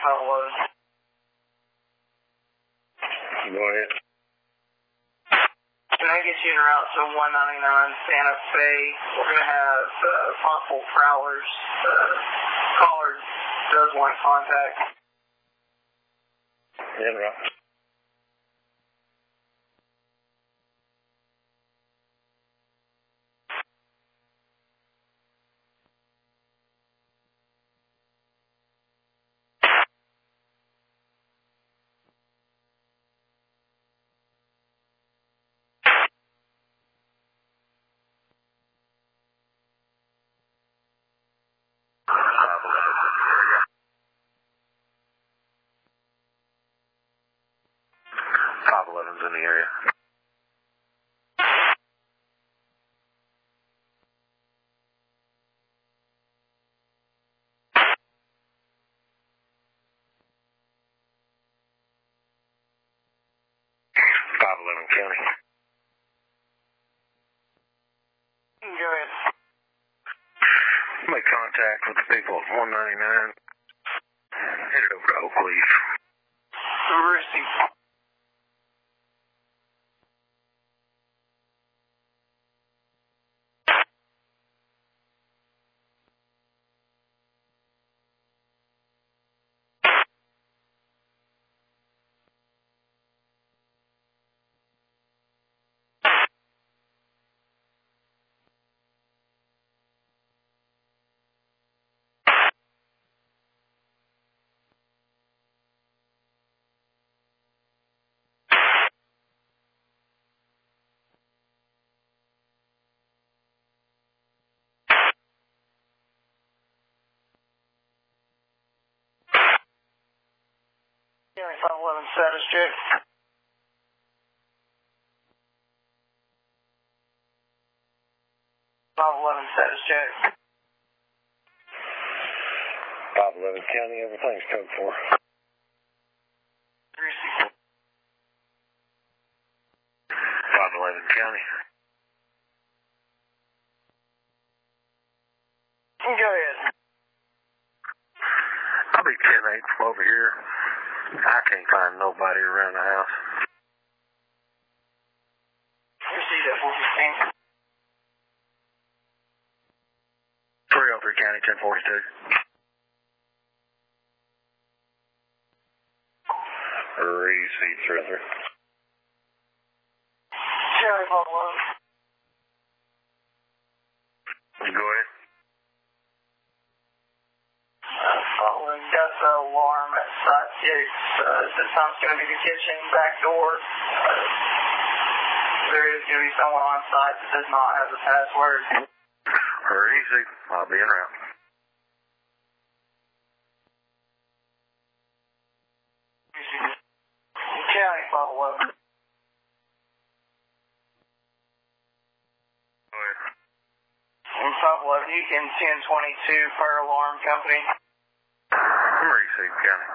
Pablo. Go ahead. Can I get you en route to 199 Santa Fe? We're going to have possible prowlers. Caller does want contact. En route. In the area. 511 County. Go ahead. Make contact with the people at 199. Headed over to Oak Leaf. Receive. County 511 status check. 511 status check. 511 County, everything's code 4. Receive. 511 County. Go ahead. I'll be 10-8 from over here. I can't find nobody around the house. Receive that 415. 303 County, 1042. Receive 303. County 511. Go ahead. Following got the alarm at site 6. This time's going to be the kitchen back door. There is going to be someone on site that does not have the password. Easy. I'll be en route. County 511. Go ahead. 511, you can 1022 Fire Alarm Company. Receive County.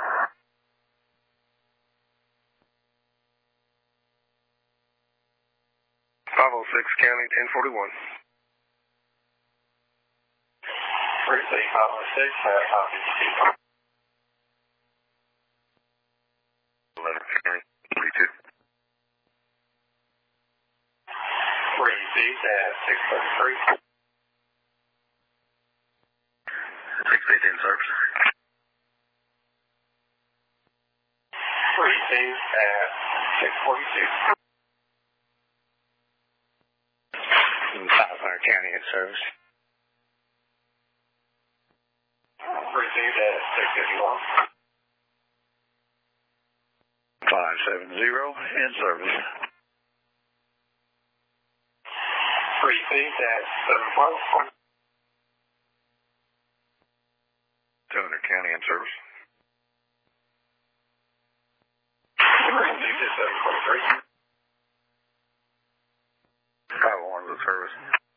506 County, 1041. Receive 506, copy. 11 County, 42. Received at 633. 615 service. Received at 642. 500 County in service. Received at 651. 570 in service. Received at 712. 200 County in service. Received at 723. 501 in service.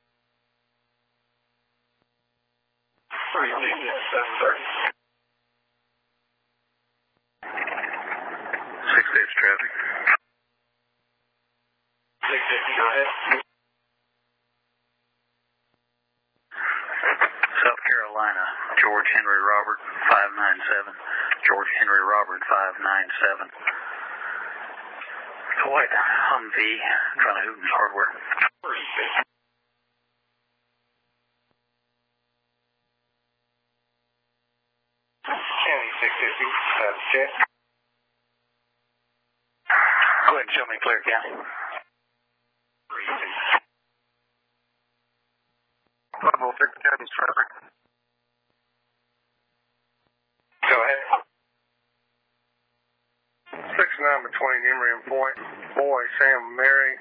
Received at 730. 6 traffic. 650, go ahead. South Carolina, George Henry Robert, 597. George Henry Robert 597. It's a white Humvee, trying to Hooten's Hardware. County 650, check. Go ahead and show me clear, County. 506 County traffic. Go ahead. 69 between Emory and Point. Boy, Sam Mary,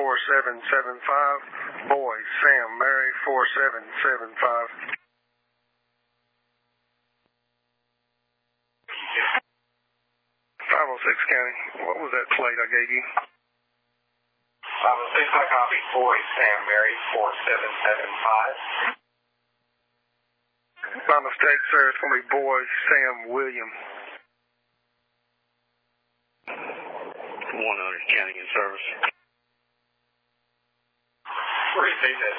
4775. Boy, Sam Mary, 4775. 506 County, what was that plate I gave you? 506, I copy. Boy, Sam Mary, 4775. By mistake, sir, it's going to be Boy, Sam William. 100 County in service. Receive that,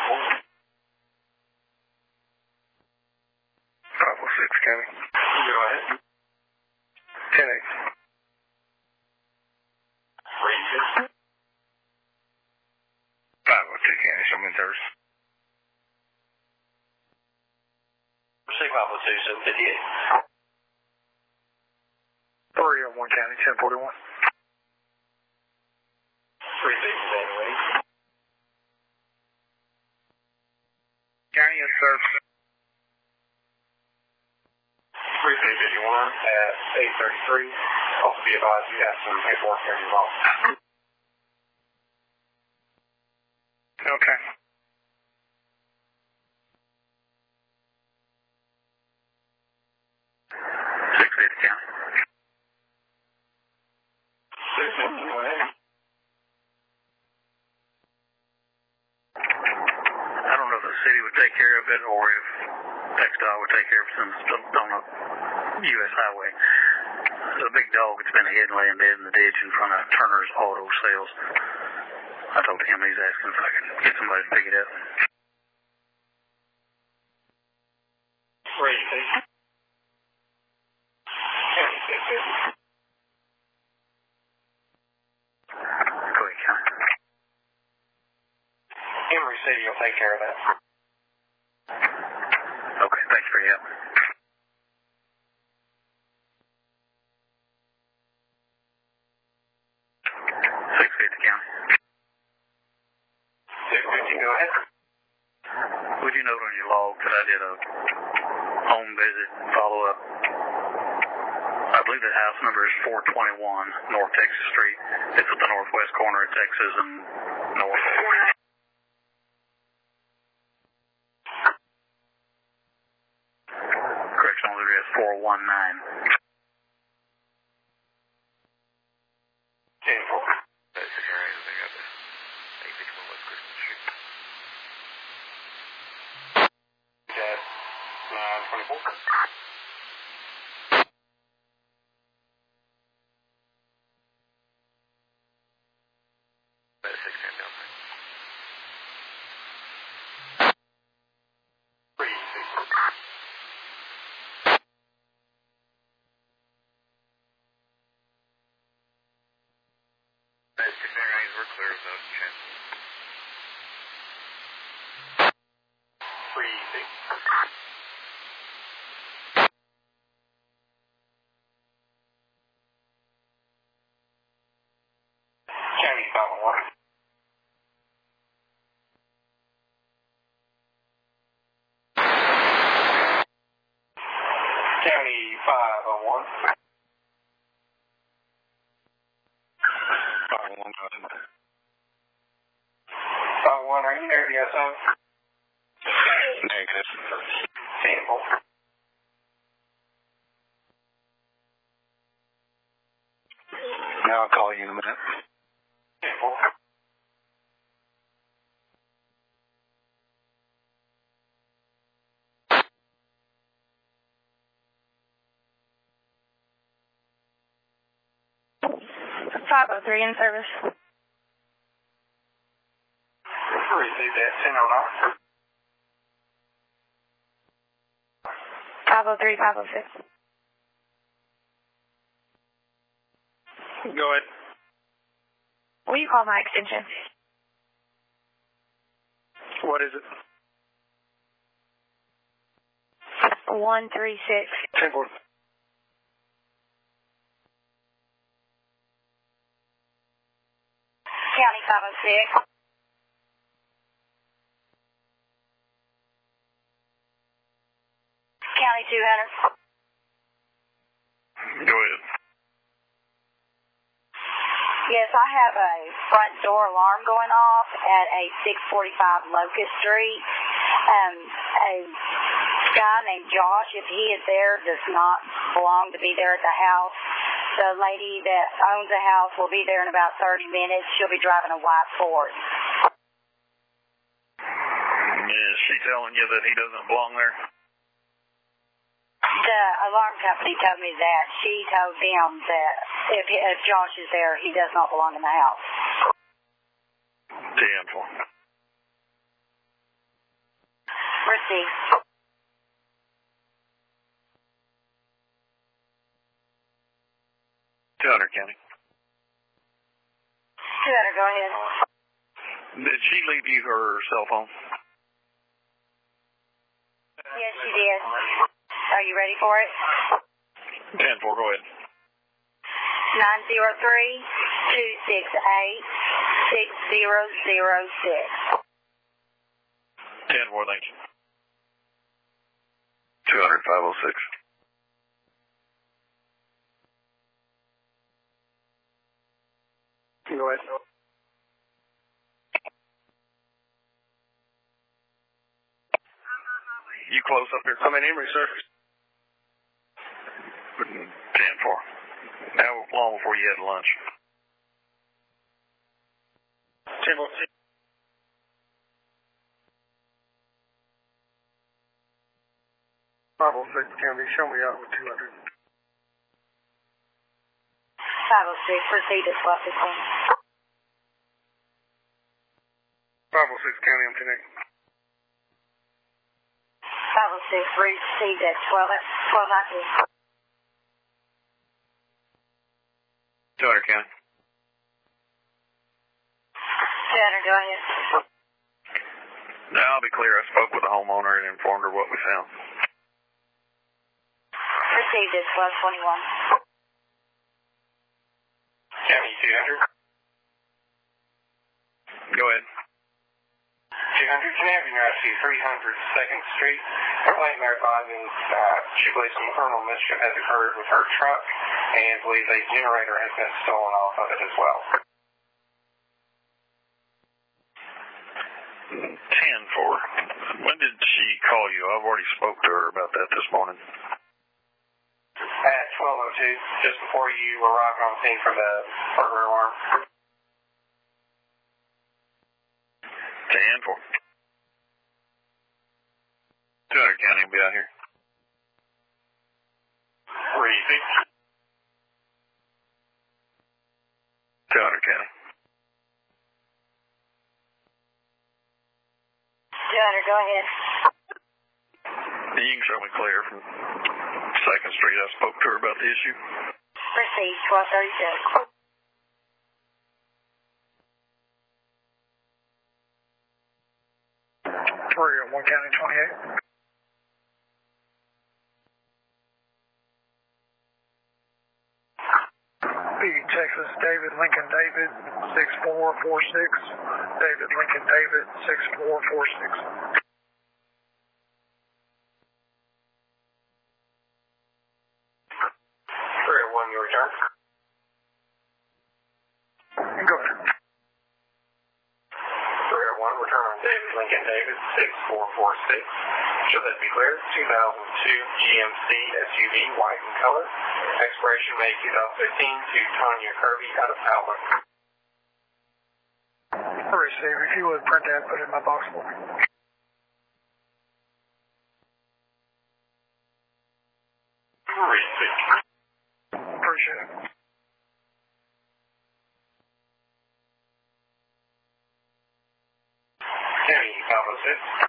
506 County. Go ahead. 10-8. Receive. 502 County, show me in service. Receive 502, 758. 301 County, 1041. Receive evaluate. County in service. 3351 at 833. Also be advised you have some paperwork here involved. Okay. County. 650, go ahead. I don't know if the city would take care of it or if TxDOT would take care of it since it's on a U.S. highway. There's a big dog that's been hit and laying dead in the ditch in front of Turner's Auto Sales. I told him he's asking if I can get somebody to pick it up. Receive. County 650. Go ahead, County. Emory City will take care of that. Okay, thanks for your help. County. 650, go ahead. Would you note on your log that I did a home visit follow-up? I believe the house number is 421 North Texas Street. It's at the northwest corner of Texas and North. Correctional address 419. 10-4. That's the area they got there. 861 West Christian Street. That's 924. That's 610 down there. That's 609, we're clear of those chances. 36. County 501. County 501. 501, 501, are you there? Yes, sir. negative. 10-4. Now I'll call you in a minute. 10-4. .503 in service. Receive that 1009. 503, 506. Go ahead. Will you call my extension? What is it? 136. 10-4. County 506. County 200. Go ahead. Yes, I have a front door alarm going off at a 645 Locust Street. A guy named Josh, if he is there, does not belong to be there at the house. The lady that owns the house will be there in about 30 minutes. She'll be driving a white Ford. Is she telling you that he doesn't belong there? The alarm company told me that. She told them that if Josh is there, he does not belong in the house. 10-4. Received. 200 County. 200, go ahead. Did she leave you her cell phone? Yes, she did. Are you ready for it? 10-4, go ahead. 903-268-6006. 10-4, thank you. 200 506. Go ahead. You close up here? I'm in Emory, sir. 10-4. How long before you had lunch? 10-4. 506 County, show me out with 200. 506, proceed at 12:15. 506 County, I'm connected. 506, received at 12:19. 200 County. 200, go ahead. Now, I'll be clear. I spoke with the homeowner and informed her what we found. Received at 12:21. County 200. Go ahead. 200, can I have you rescue 300 2nd Street? Complaint there finding she believes some criminal mischief has occurred with her truck and believes a generator has been stolen off of it as well. 10-4. When did she call you? I've already spoke to her about that this morning. At 12:02, just before you arrived on scene for the burglar alarm. 10-4. 200 County will be out here. Easy. 200 County. 200, go ahead. You can show me clear from 2nd Street. I spoke to her about the issue. Proceed, 12:36. 301 County 28. Texas, David Lincoln David, 6446. David Lincoln David, 6446. 301, your return. Go ahead. 301, return on David Lincoln David, 6446. Should that be clear? 2002 GMC SUV, white in color. Expiration May 2015 to Tonya Kirby out of Outlook. Receive. If you would print that, put it in my box for me. Receive. Appreciate it. County 506.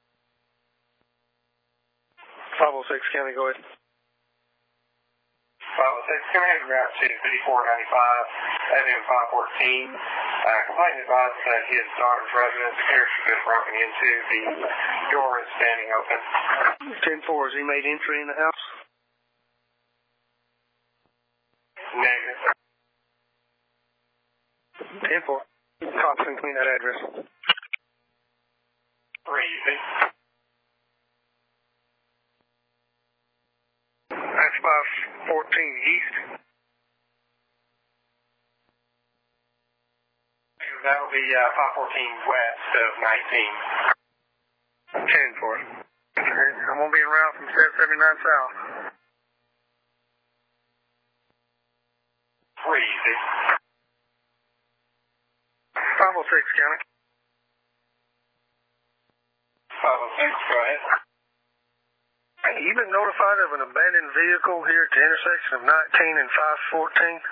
506 County, go ahead. Going to head route to 5495, Avenue 514. Complainant advised that his daughter's residence appears to have been broken into. The door is standing open. 10-4, has he made entry in the house? Negative. 10-4. Cops send me that address. 3 easy. That's 514 East. That will be 514 west of 19. 10-4. I'm going to be en route from 779 South. 3 easy. 506 County. 506, go ahead. Hey, you been notified of an abandoned vehicle here at the intersection of 19 and 514?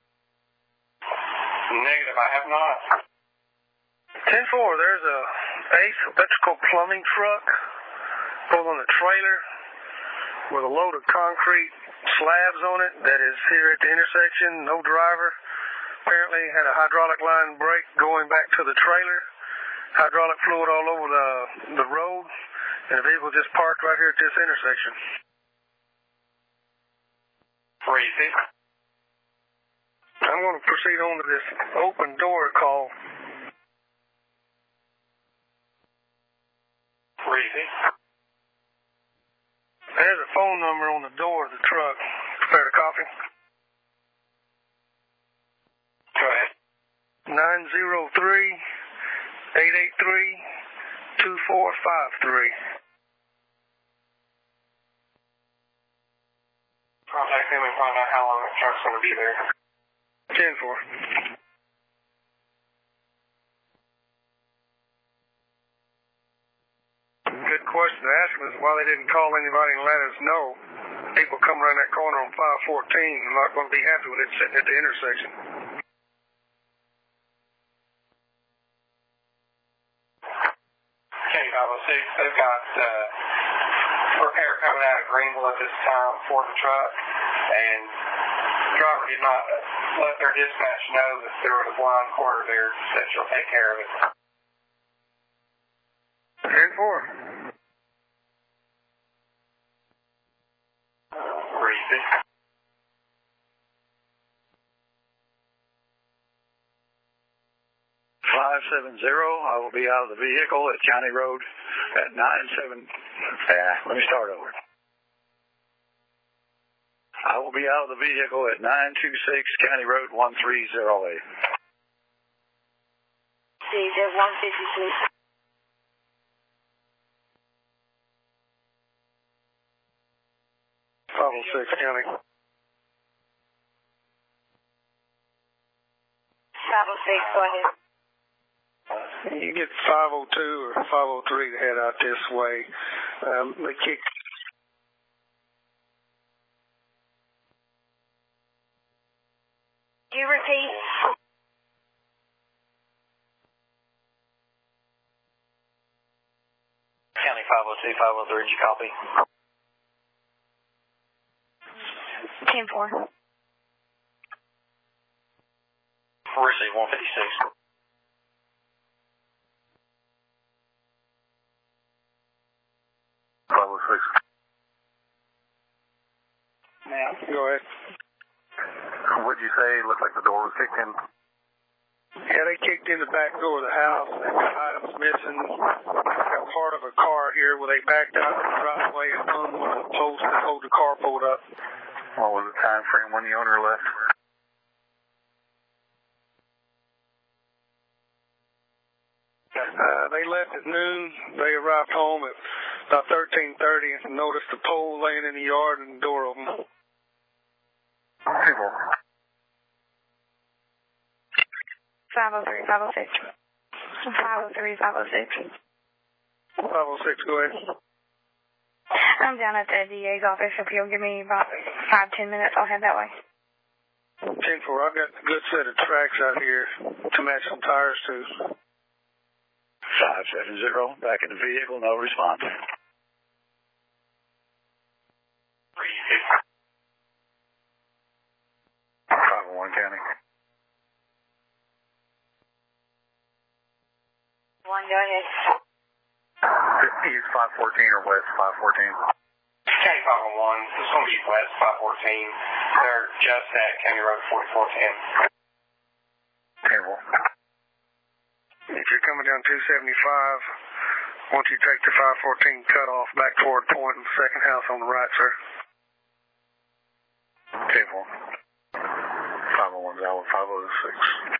Negative, I have not. 10-4, there's a Ace electrical plumbing truck pulled on a trailer with a load of concrete slabs on it that is here at the intersection, no driver. Apparently had a hydraulic line break going back to the trailer. Hydraulic fluid all over the road, and the vehicle just parked right here at this intersection. 3 easy. I'm going to proceed on to this open door call. 3 easy. There's a phone number on the door of the truck. Prepare to copy. Go ahead. 903-883-2453. Contact him and find out how long the truck's going to be there. 10-4. Good question to ask them is why they didn't call anybody and let us know. People come around that corner on 514 are not going to be happy with it sitting at the intersection. Okay, 506, they've got repair coming out of Greenville at this time for the truck, and the driver did not let their dispatch know that there was a blind quarter there, that she'll take care of it. 10-4. Easy. 570, I will be out of the vehicle at County Road at 97. Let me start over. I will be out of the vehicle at 926 County Road 1308. DJ 156. 506 County. 506, go ahead. You get 502 or 503 to head out this way. They kick. Do you repeat? County 502, 503, did you copy? 10-4. Receive 156. Now, go ahead. What'd you say? It looked like the door was kicked in. Yeah, they kicked in the back door of the house. They got items missing. Got part of a car here where they backed out of the driveway and hung on a post that hold the car pulled up. What was the time frame when the owner left? They left at noon. They arrived home at about 13:30 and noticed the pole laying in the yard and the door open. 503, 506. 503, 506. 506, go ahead. I'm down at the DA's office. If you'll give me about 5-10 minutes, I'll head that way. 10-4, I've got a good set of tracks out here to match some tires to. 570, back in the vehicle, no response. East 514 or West 514? County 501. This is going to be West 514. They're just at County Road 4410. Table. If you're coming down 275, once you take the 514 cutoff back toward Point and the second house on the right, sir. Table. 501's out, 506.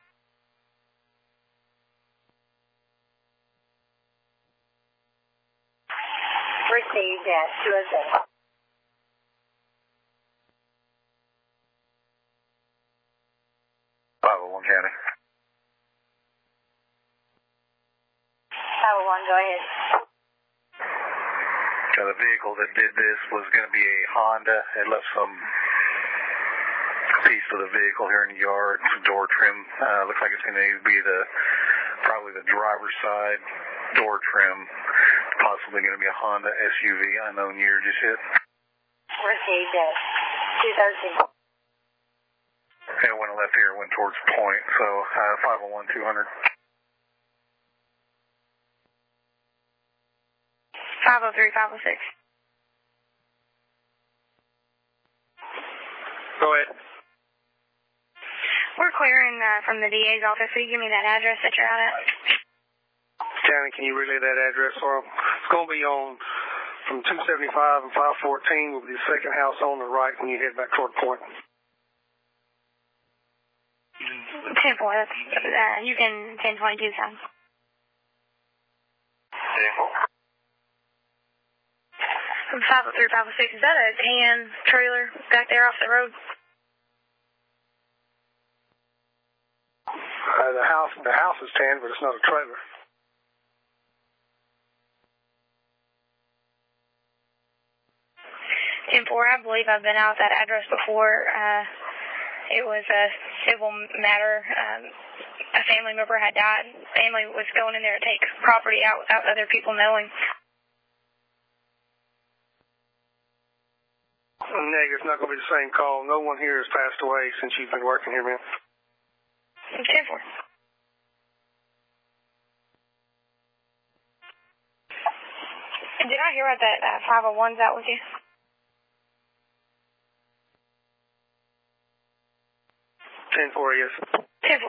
Received at 207. 501 County. 501, go ahead. So the vehicle that did this was going to be a Honda. It left some piece of the vehicle here in the yard, some door trim. Looks like it's going to be probably the driver's side door trim. Possibly going to be a Honda SUV, unknown year just yet. Received at 213. And when it left here, it went towards Point. So 501 200. 503, 506. Go ahead. We're clearing from the DA's office. Will you give me that address that you're out at? County, can you relay that address for them? It's going to be on from 275 and 514 will be the second house on the right when you head back toward Point. 10-4. You can 1022 sound. 503, 506. Is that a tan trailer back there off the road? The house is tan, but it's not a trailer. I believe I've been out that address before. It was a civil matter. A family member had died. Family was going in there to take property out without other people knowing. Negative, it's not going to be the same call. No one here has passed away since you've been working here, man. 10-4. Did I hear right that 501's out with you? 10-4, yes. 10-4.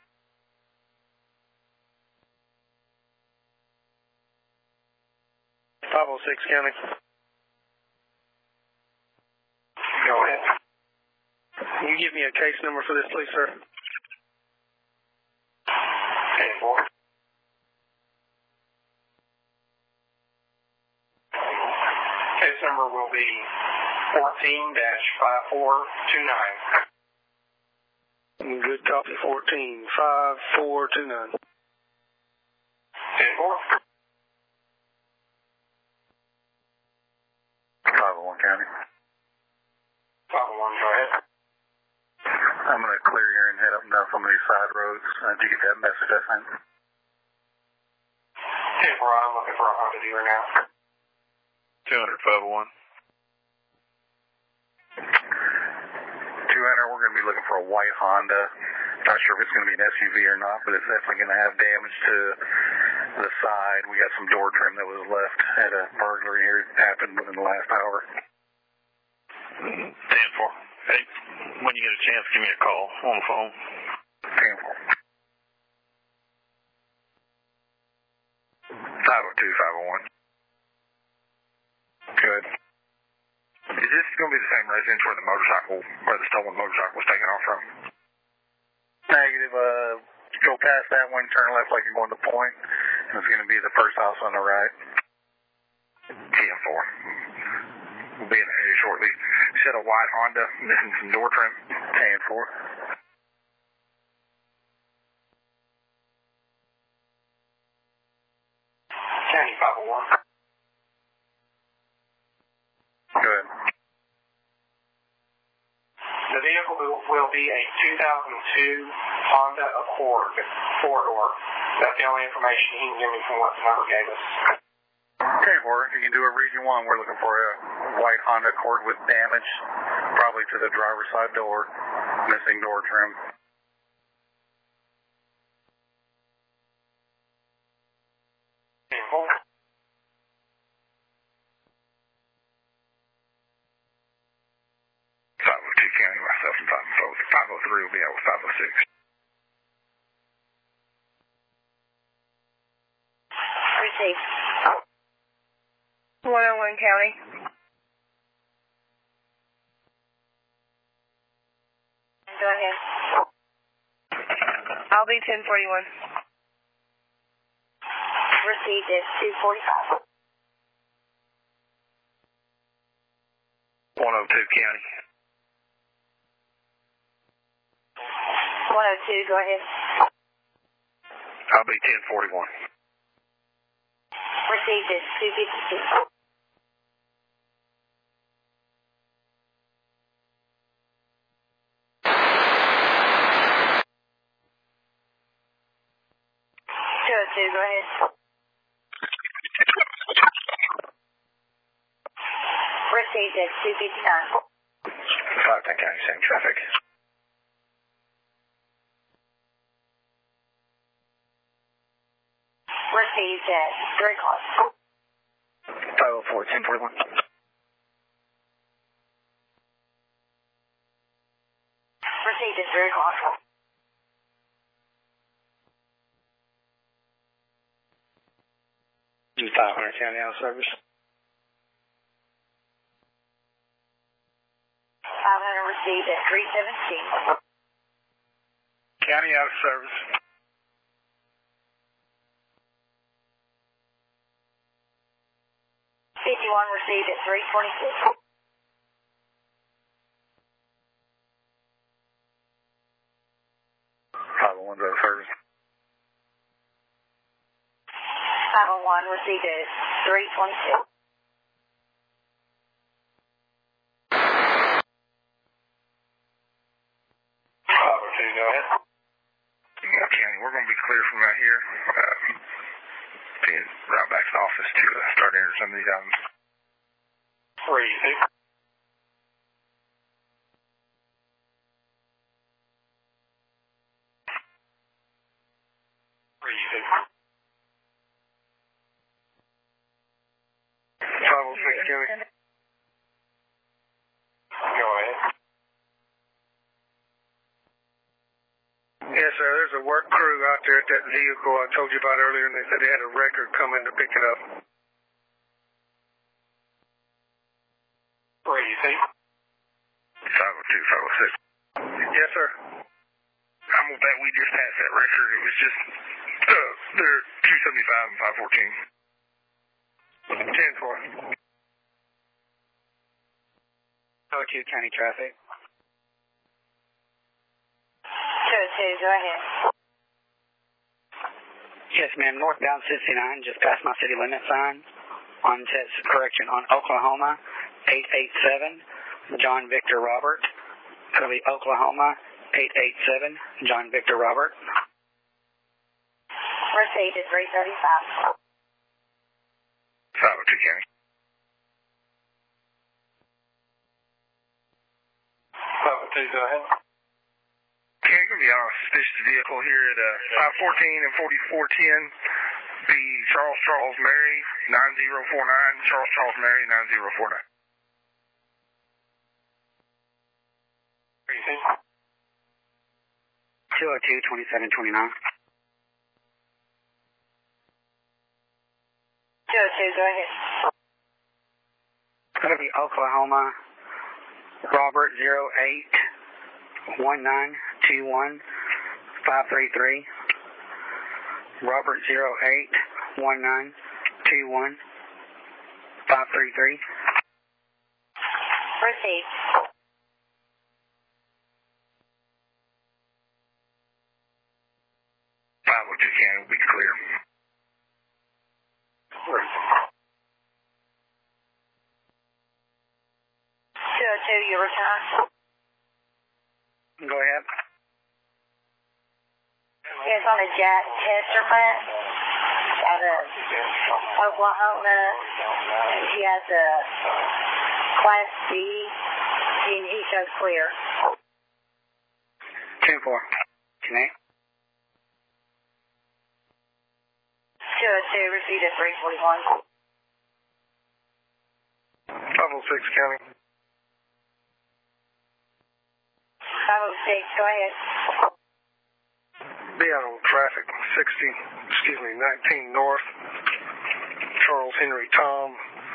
County. Go ahead. Can you give me a case number for this, please, sir? 10-4. Case number will be 14-5429. Good copy, 14-5429. 10-4. 501 County. 501, go ahead. I'm going to clear here and head up and down some of these side roads. Did you get that message I sent? 10-4, I'm looking for a Honda dealer now. 200, 501. 200, we're going to be looking for a white Honda. Not sure if it's going to be an SUV or not, but it's definitely going to have damage to the side. We got some door trim that was left. Had a burglary here happened within the last hour. 10-4. Hey, when you get a chance, give me a call on the phone. 10-4. 502, 501. Good. Is this going to be the same residence where the stolen motorcycle was taken off from? Negative. Go past that one, turn left like you're going to Point. And it's going to be the first house on the right. 10-4. We'll be in the area shortly. You said a white Honda, missing some door trim. 10-4. County 501. Good. The vehicle will be a 2002 Honda Accord, four-door. That's the only information he can give me from what the number gave us. Okay, Warren, if you can do a Region 1, we're looking for a white Honda Accord with damage, probably to the driver's side door, missing door trim. will be out with 506. Received. 101 County. Go ahead. I'll be 1041. Received at 245. 102 County. 102, go ahead. I'll be 1041. Received at 252. Go ahead. Received at 259. 510 County, same traffic. Received at 3 o'clock. 504, 1041. Received at 3 o'clock. And 500 County out of service. 500 received at 317. County out of service. 51 received at 326. 501 out of service. 501 received at 326. 502, go ahead. County, we're going to be clear from out here. Being right back to the office to start entering some of these items. 3-2. 506 County. Go ahead. Yes, sir. There's a work crew out there at that vehicle I told you about earlier, and they said they had a record coming to pick it up. 3-2. 502, 506. Yes, sir. I'm gonna bet we just passed that record. It was just they're 275 and 514. 10-4. 02 County traffic. 202, go ahead. Yes, ma'am. Northbound 69, just past my city limit sign. On test correction on Oklahoma 887, John Victor Robert. It'll be Oklahoma 887, John Victor Robert. Received at 335. 502 County. 502, go ahead. Okay, you're going to be on a suspicious vehicle here at 514 and 4410. Be Charles Mary 9049. Charles Mary 9049. 202 2729. 202, go ahead. It'll be Oklahoma Robert 081921 533. Robert 081921 533. Received. 502 County will be clear. 202, your return. Go ahead. It's on a Jack Testerman out of Oklahoma. He has a Class B, and he shows clear. 10-4. Connect. 202, received at 341. 506 County. 506, go ahead. Be out on traffic, 19 North, Charles Henry Tom,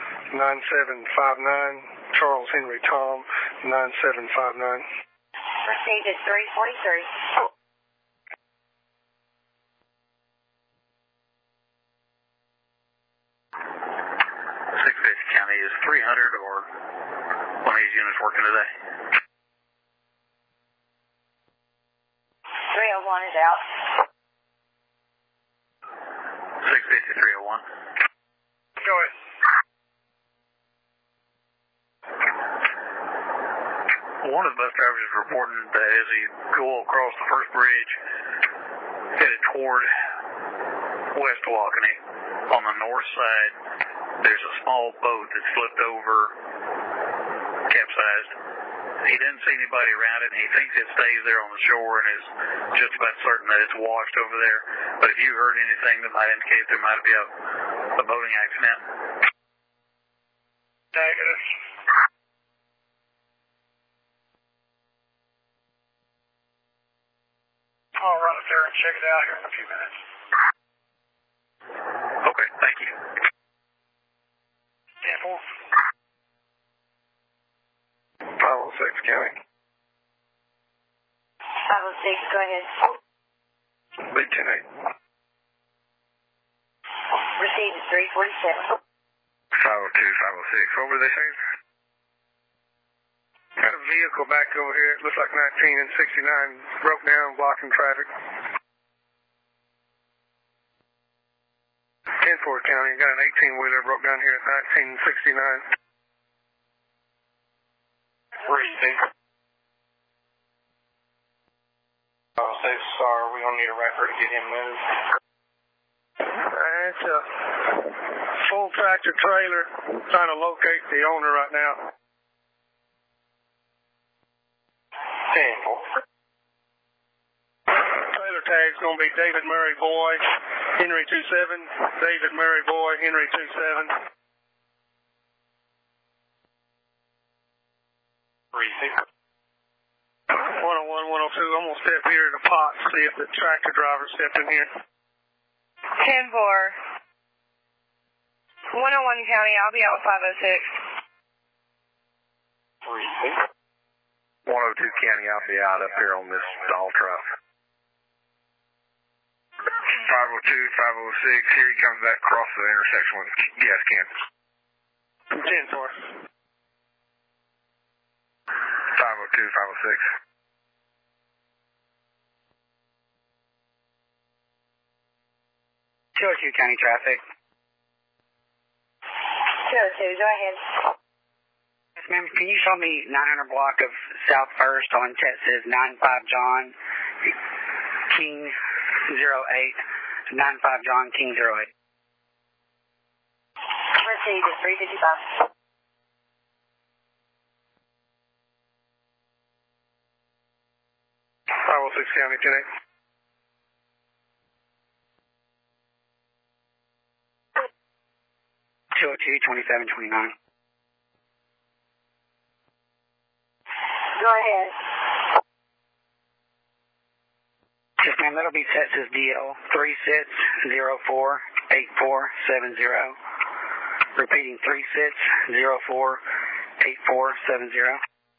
9759, Charles Henry Tom, 9759. Received at 343. 650 County is 300 or one of these units working today. 301 is out. 650, 301. Go ahead. One of the bus drivers is reporting that as you go across the first bridge, headed toward West Walkeny, on the north side, there's a small boat that flipped over, capsized. He didn't see anybody around it, and he thinks it stays there on the shore and is just about certain that it's washed over there. But if you heard anything that might indicate there might be a boating accident? Negative. I'll run up there and check it out here in a few minutes. Okay, thank you. 10-4. 506 County. 506, go ahead. Big 10-8. Received at 347. 502, 506. What were they saying? Got a vehicle back over here. It looks like 19 and 69 broke down, blocking traffic. 10-4 County. Got an 18-wheeler broke down here at 19 and 69. Received. 506, sorry, we don't need a record to get him moved. It's a full tractor trailer. Trying to locate the owner right now. 10-4. Trailer tag's gonna be David Murray Boy, Henry 27. David Murray Boy, Henry 27. Received. 101, 102. I'm gonna step here to the pot and see if the tractor driver stepped in here. 10-4. 101 County, I'll be out with 506. Received. 102 County, I'll be out up here on this stall truck. 502, 506, here he comes back across the intersection with gas cans. 10-4. 502, 506. 202 County traffic. 202, go ahead. Yes, ma'am. Can you show me 900 block of South First on Texas 95 John King 08 95 John King 08. Received at 355. 506 County 10-8. 202-2729. Go ahead. Yes, ma'am. That'll be Texas DL 36048470. Repeating 36048470.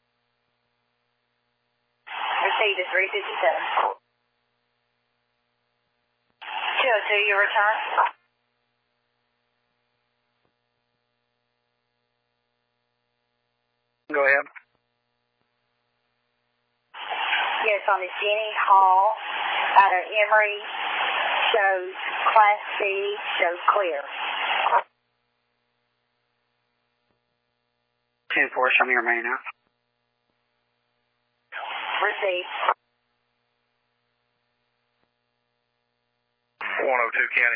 Received at 357. 202, your return. Go ahead. Yes, on the Jenny Hall out of Emory shows Class C, shows clear. 10-4, show me remaining out. Received. 102 County.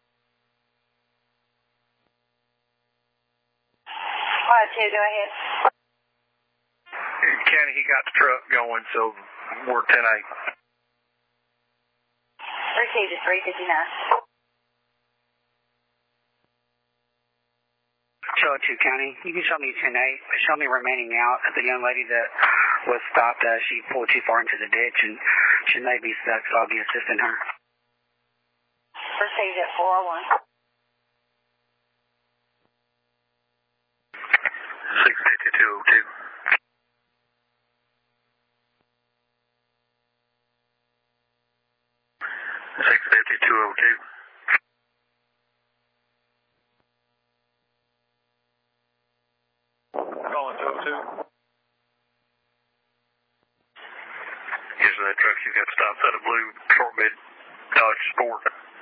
102, go ahead. County, he got the truck going, so we're 10-8. Received at 359. 202 County. You can show me 10-8, but show me remaining out at the young lady that was stopped. She pulled too far into the ditch, and she may be stuck, so I'll be assisting her. Received at 401. 65202. 65202. Calling 202. Here's that truck you got stopped at a blue short bed Dodge Sport.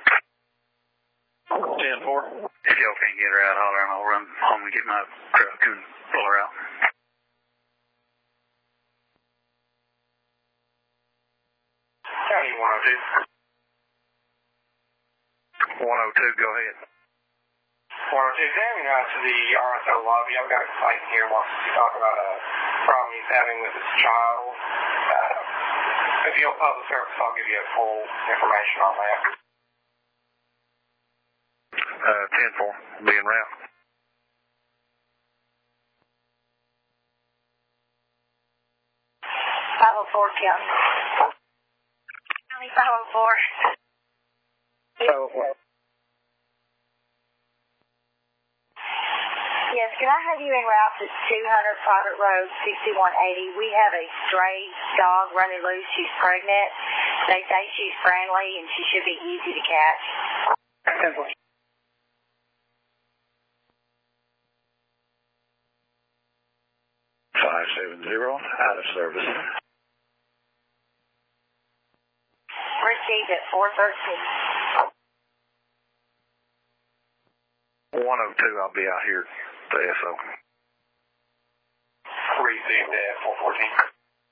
10-4. If y'all can't get her out, holler, and I'll run home and get my truck and pull her out. County 102. 102, go ahead. 102, examining out to the RSO lobby. I've got a complaint here wants to talk about a problem he's having with his child. If you'll public service, I'll give you full information on that. 10-4, being route. County. County 504. So, Yes, can I have you en route to 200 Private Road, 6180? We have a stray dog running loose. She's pregnant. They say she's friendly and she should be easy to catch. 10-4. 570, out of service. Received at 413. 102, I'll be out here at the SO. Received at 414.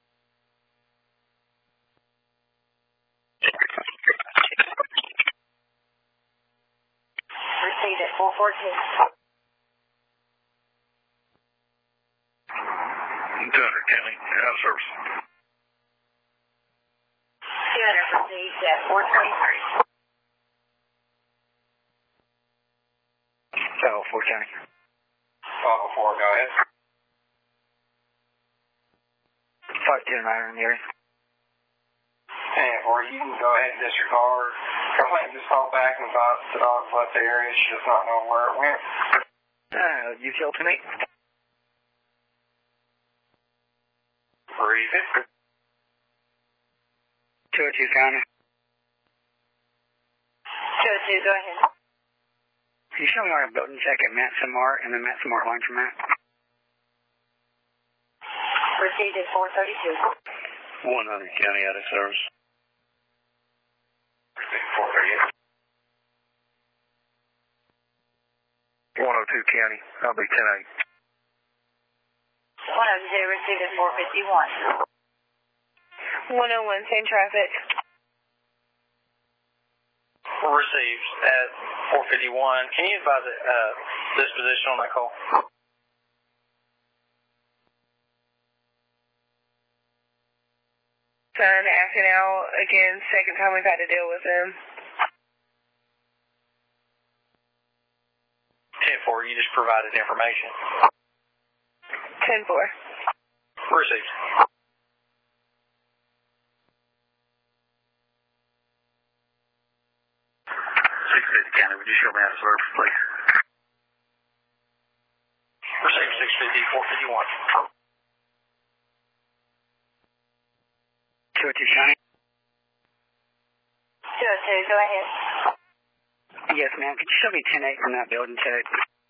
Received at 414. 200 County, out of service. 200 received at 423. So, 4 County. 1204, go ahead. 510 right in the area. And or you can go ahead and disregard. Complaint just call back and thought the dog left the area. She does not know where it went. You killed tonight? Breathe it. 202 County. 202, go ahead. Can you show me our building check at Matson Mart and the Matson Mart line for Matt? Received at 432. 100 County, out of service. Received 438. 102 County, I'll be 10-8. 102 received at 451. 101, same traffic. Received at 451. Can you advise disposition on that call? Son acting out again, second time we've had to deal with him. 10-4, you just provided information. 10-4. Received. 650 County, would you show me out of service, please? Received 650, 451. 202 County. 202, go ahead. Yes, ma'am. Could you show me 10-8 from that building check?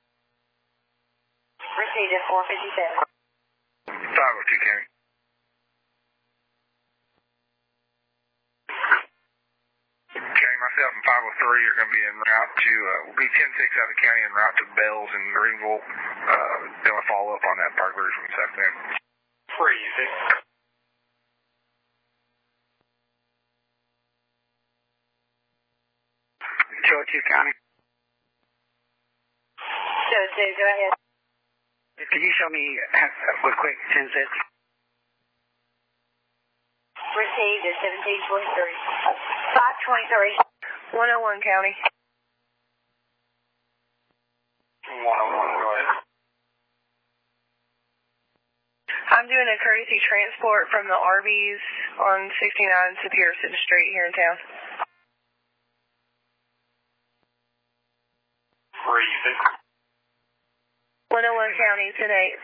Received at 457. 502 County. County, myself and 503 are going to be en route to, we'll be 10-6 out of the county en route to Bells in Greenville. Going to follow up on that burglary from this afternoon. Breathe it. 202 County. 202, go ahead. Could you show me a quick 10-6? Received at 1723. 523. 101 County. 101, go ahead. I'm I'm doing a courtesy transport from the Arby's on 69 to Pearson Street here in town. Where are you thinking? 101 County, 10-8.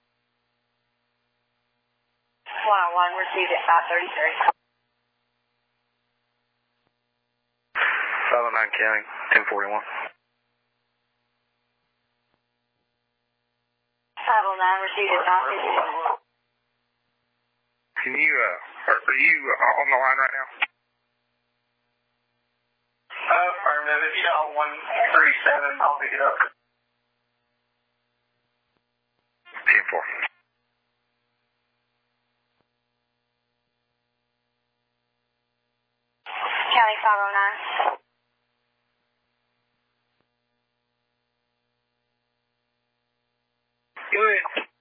101 received at 533. 509 County, 1041. 509 received at 551. Can you, are you on the line right now? Affirmative. If you got 137, I'll pick it up. 10-4. County 509. Go ahead.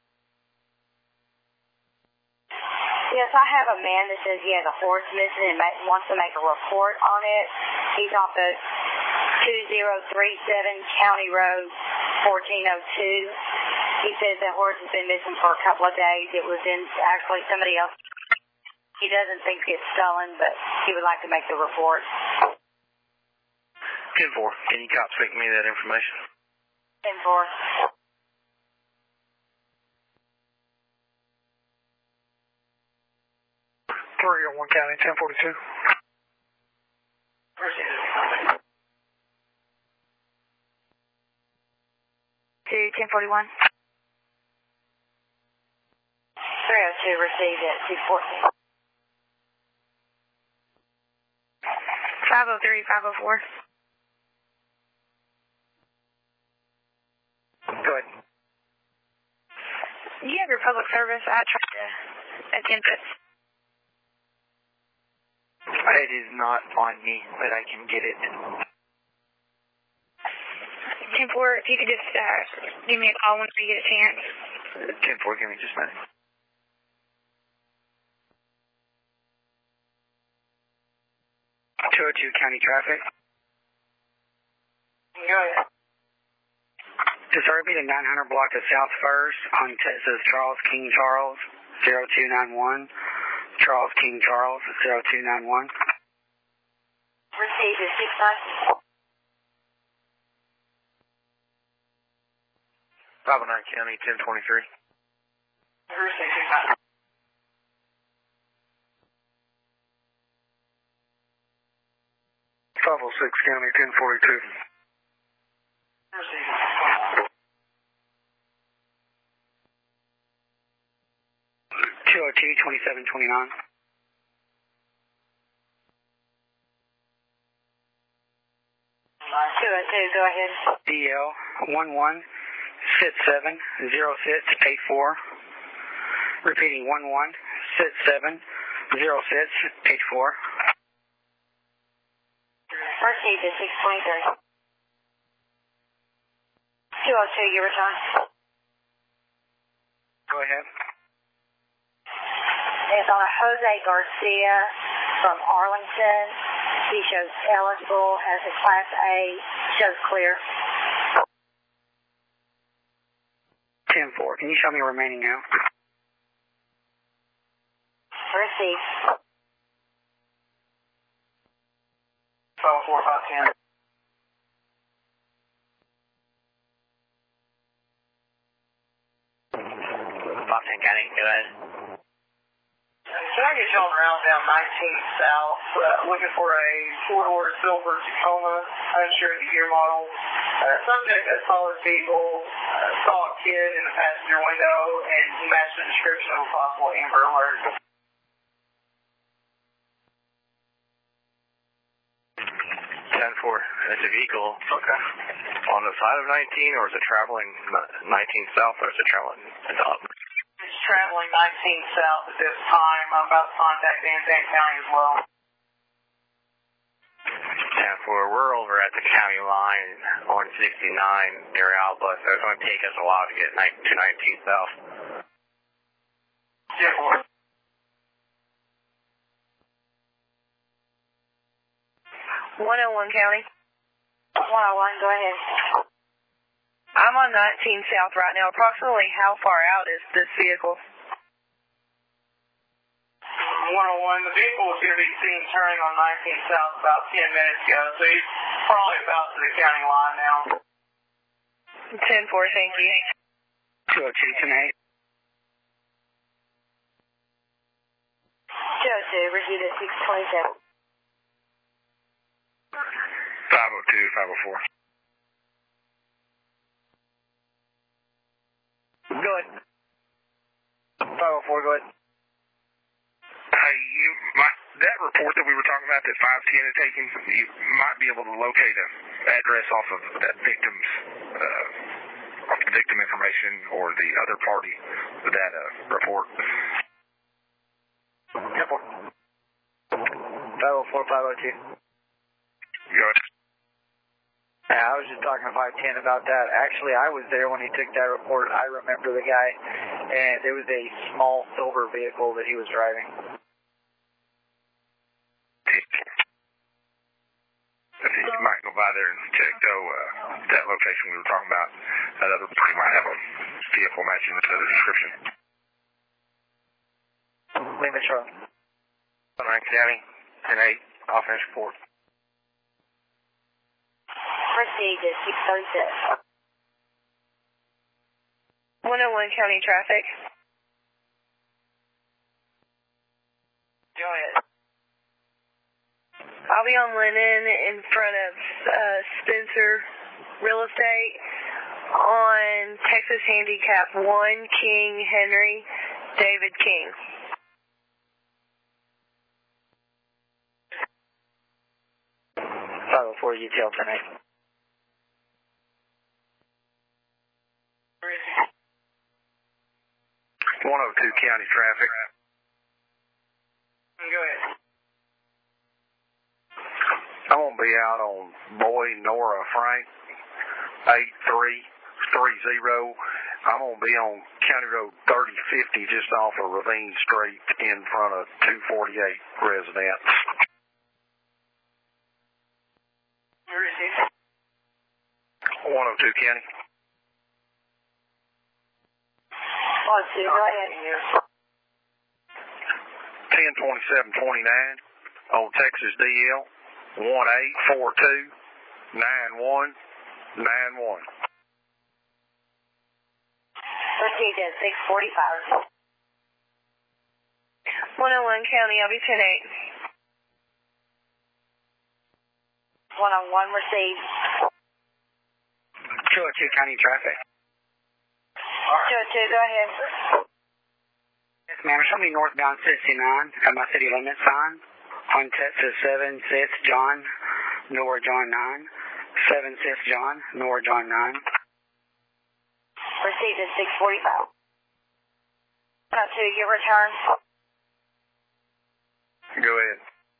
Yes, I have a man that says he has a horse missing and wants to make a report on it. He's off of 2037 County Road 1402. He says that horse has been missing for a couple of days. It was in actually somebody else. He doesn't think it's stolen, but he would like to make the report. 10-4. Can you cops make me that information? 10-4. On 1 County, 1042. To 1041. 302 received at 214. 503, 504. Go ahead. You have your public service. I tried to attempt it. It is not on me, but I can get it. 10-4, if you could just give me a call whenever you get a chance. 10-4, give me just a minute. County traffic. Go ahead. Disturbing the 900 block of South First on Texas Charles King Charles 0291. Charles King Charles 0291. Received at 69. 509 County, 1023. Received. 506 County, 1042. 202-2729. 202, go ahead. DL 11-67-06-84. Repeating 11-67-06-84. Received at 623. 202, your return. Go ahead. It's on a Jose Garcia from Arlington. He shows eligible as a Class A, shows clear. 10-4. Can you show me remaining now? Received. 12-4-5-10. County, go ahead. Can I get y'all around down 19th South, looking for a four-door silver Tacoma, unsure of the year model. Subject a solid vehicle, saw a kid in the passenger window, and matched the description of a possible Amber Alert. 10-4. It's a vehicle. Okay. On the side of 19, or is it traveling 19 south, or is it traveling up? It's traveling 19 south at this time. I'm about to contact Van Zandt County as well. 10-4. We're over at the county line on 69 near Alba, so it's going to take us a while to get to 19 south. 10-4. 101 County. 101, go ahead. I'm on 19 South right now. Approximately how far out is this vehicle? 101, the vehicle was going to be seen turning on 19th South about 10 minutes ago, so he's probably about to the county line now. 10-4, thank you. 202 tonight. 202, received at 627. 502, 504. Go ahead. 504, go ahead. Hey, that report that we were talking about that 510 had taken, you might be able to locate an address off of that victim's, off the victim information or the other party with that report. 504, 502. Good. I was just talking to 510 about that. Actually, I was there when he took that report. I remember the guy, and it was a small silver vehicle that he was driving. You might go by there and check, though, that location we were talking about. That other party might have a vehicle matching the description. Lima Charlie. Rankin County, 10-8, offense report. Received at 636. 101 county traffic. Go ahead. I'll be on Lennon in front of Spencer Real Estate on Texas Handicap 1, King Henry, David King. For detail tonight. 102 county traffic. Go ahead. I'm going to be out on Boy Nora Frank, 8330. I'm going to be on County Road 3050 just off of Ravine Street in front of 248 residents. 102 County. 102, go ahead. 102729 on Texas DL 18429191. Received at 645. 101 county, I'll be 10-8. 101 received. 202 county traffic. 202, go ahead. Yes, ma'am. Show me northbound 69 at my city limit sign on Texas 7, 6, John, Nor John 9. 7, 6, John, Nor John 9. Received at 645. 102, your return. Go ahead.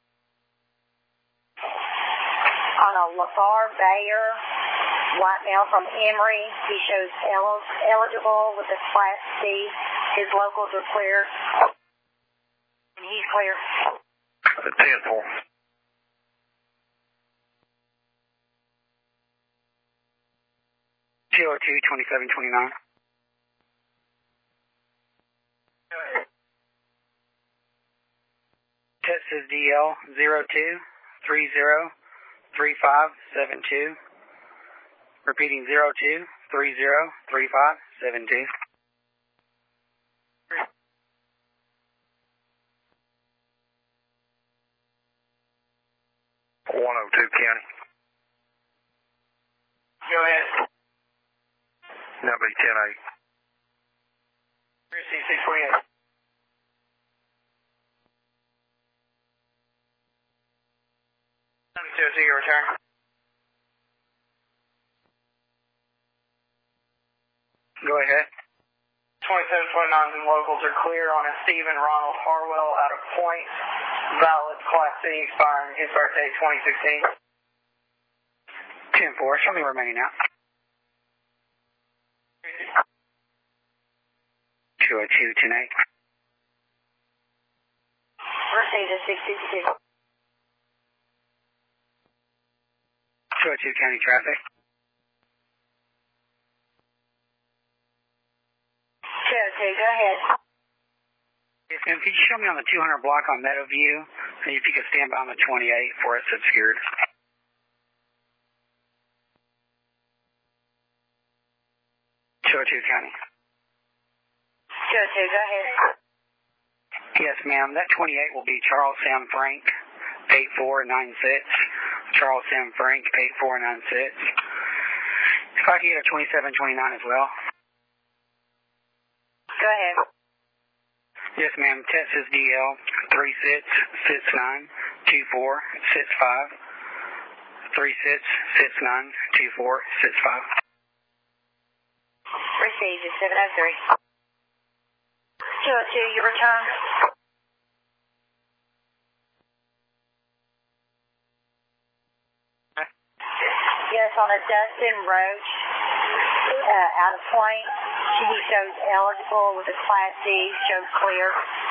On a LaFar Bayer, white male from Emory. He shows eligible with a Class C. His locals are clear. And he's clear. 10-4. 202-2729. Texas DL 02303572. Repeating 02303572. 102 County. Go ahead. That'll be 10-8. Receive 648. 202, your return. Go ahead. 2729 and locals are clear on a Stephen Ronald Harwell out of Point. Valid Class C expiring his birthday 2016. 10-4. Show me remaining out. 202 tonight. Received at 662. 202 county traffic. 202, go ahead. Yes, ma'am. Could you show me on the 200 block on Meadowview? And if you could stand by on the 28 for it's obscured. 202 County. 202, go ahead. Yes, ma'am. That 28 will be Charles Sam Frank, 8496. Charles Sam Frank, 8496. If I could get a 2729 as well. Go ahead. Yes, ma'am. Texas DL 36692465. 36692465. Received at 703. 202, you return. Yes, on a Dustin Roach, out of Point, he shows eligible with a Class D, shows clear.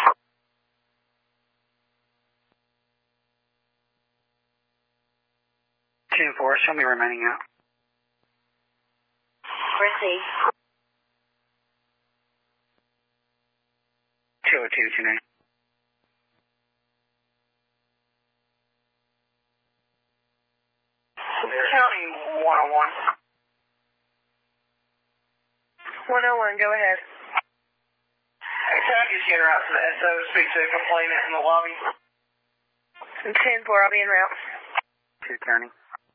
Ten four, show me remaining out. Received. 202 tonight. County 101. 101, go ahead. Can I just get her out to the SO to speak to a complainant in the lobby? 10-4, I'll be en route. 2 County.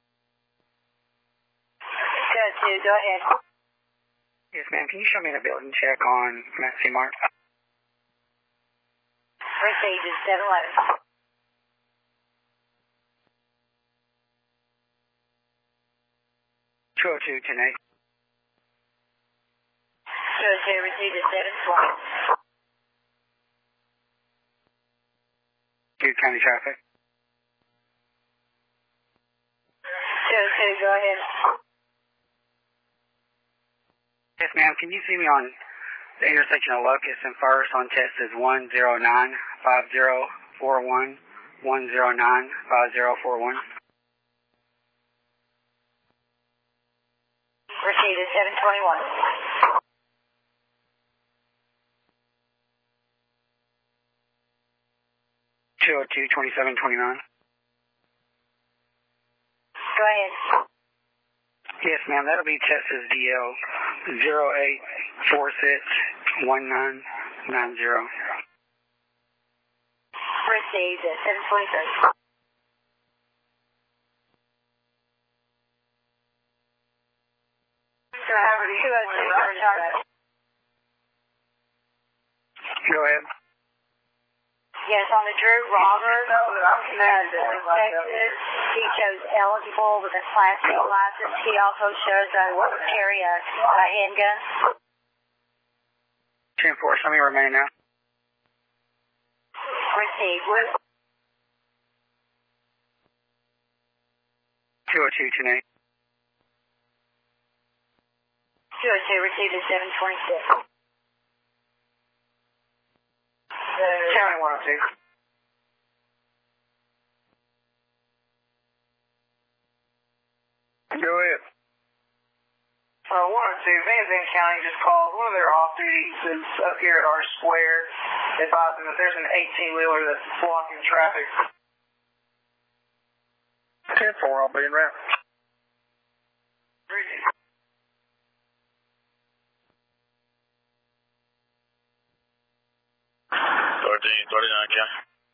202, go ahead. Yes, ma'am. Can you show me the building check on Matt C. Mark? Received at 711. 202 tonight. 202, received at 720. 2 County traffic. 202, go ahead. Yes, ma'am. Can you see me on the intersection of Locust and First on test is 1095041, 1095041. Received at 721. 202-2729. Go ahead. Yes, ma'am. That'll be Texas DL 08461990. Received at 723. Go ahead. Yes, on the Drew Roberts, Texas, he shows eligible with a Class C license. He also shows carry a handgun. 10-4, show me remaining now. Received. 202 tonight. 202, received at 726. County 102. Go ahead. 102, Van Zandt County just called. One of their off-duties is up here at our square, advising that there's an 18-wheeler that's blocking traffic. 10-4, I'll be en route. 1339 County.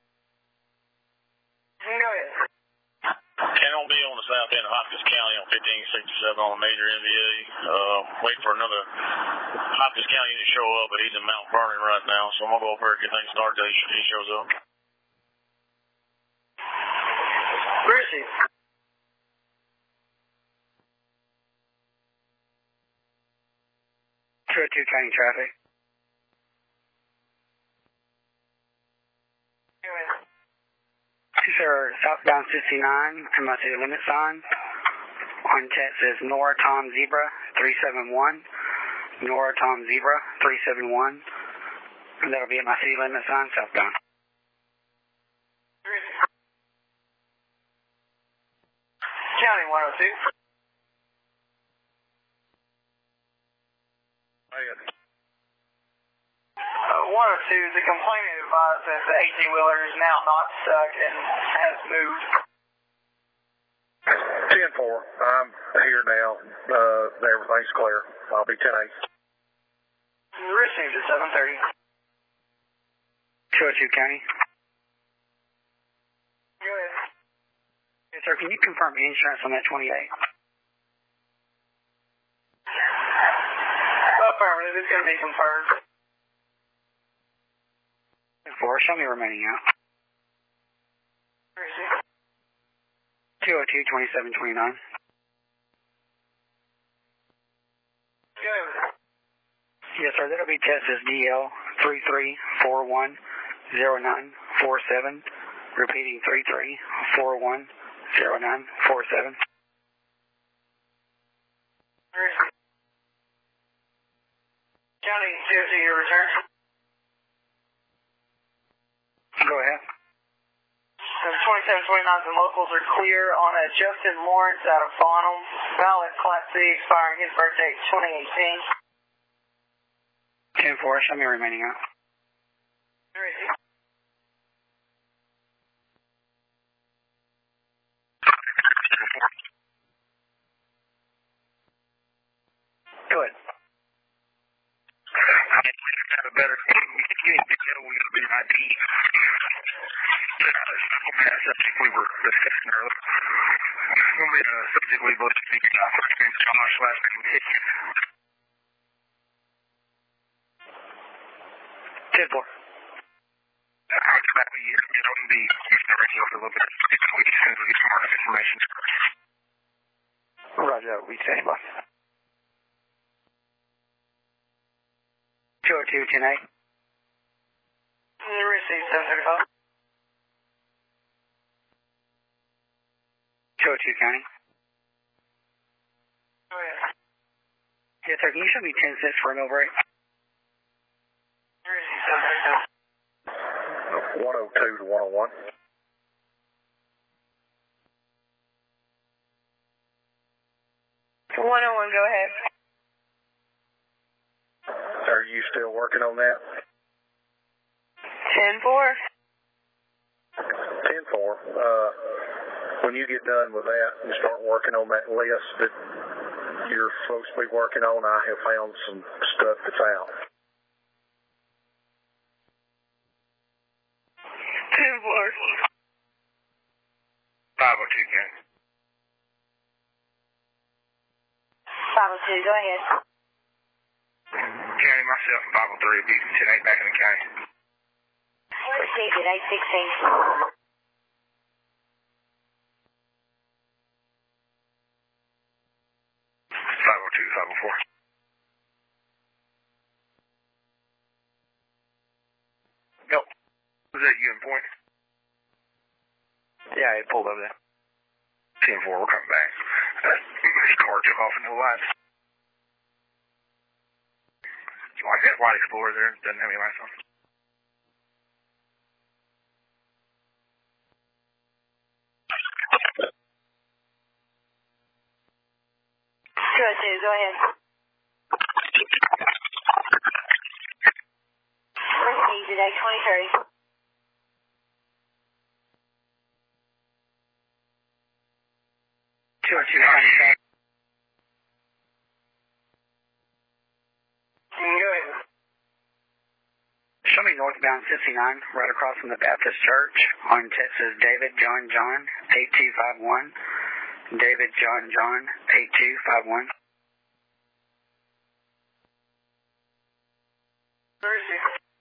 Go ahead. Cannot be on the south end of Hopkins County on 1567 on a major NVA. Wait for another Hopkins County to show up, but he's in Mount Vernon right now, so I'm going to go over and get things started till he shows up. Where is he? County traffic. Sir, southbound 69, and my city limit sign. On text says Nora Tom Zebra 371. Nora Tom Zebra 371. And that'll be at my city limit sign southbound. County 102. 102, the complainant advised that the 18-wheeler is now not stuck and has moved. 10-4. I'm here now. Everything's clear. I'll be 10-8. Received at 7:30. 202 County. Go ahead. Yes, sir, can you confirm insurance on that 28? Affirmative. It's going to be confirmed. 4, show me remaining out. 202 2729. Go ahead. Yes, sir, that'll be Texas DL 33410947. Repeating 33410947. County, DOT, your return. Go ahead. 2729, the locals are clear on a Justin Lawrence out of Bonham. Valid Class C expiring his birthday 2018. 10-4, show me remaining out. Go ahead. Have a better video with a big ID. Subject we were discussing earlier. Going to be a subject we both speak about. Josh last name. 10-4. I'll get back with you. You know, be using the radio for a little bit. We just have to get some more information. Roger that. We stand by. 202 10-8. Received 735. 202 County. Go ahead. Yes, sir, can you show me 10 cents for a mill break? Received 735. 102 to 101. To 101, go ahead. Are you still working on that? 10-4. 10-4. When you get done with that and start working on that list that you're supposed to be working on, I have found some stuff that's out. 10-4. 502 County. 502, go ahead. County, myself, and 503 will be 10-8 back in the county. Received at 816. 504. Nope. Was that you in point? Yeah, it pulled over there. 10-4, we're coming back. This car took off into the lights. You like that white Explorer there? Doesn't have any lights on. Go ahead. Received at 823. 202 County. Go ahead. Show me northbound 69, right across from the Baptist Church on Texas David John 8251. David John 8251. Where is he?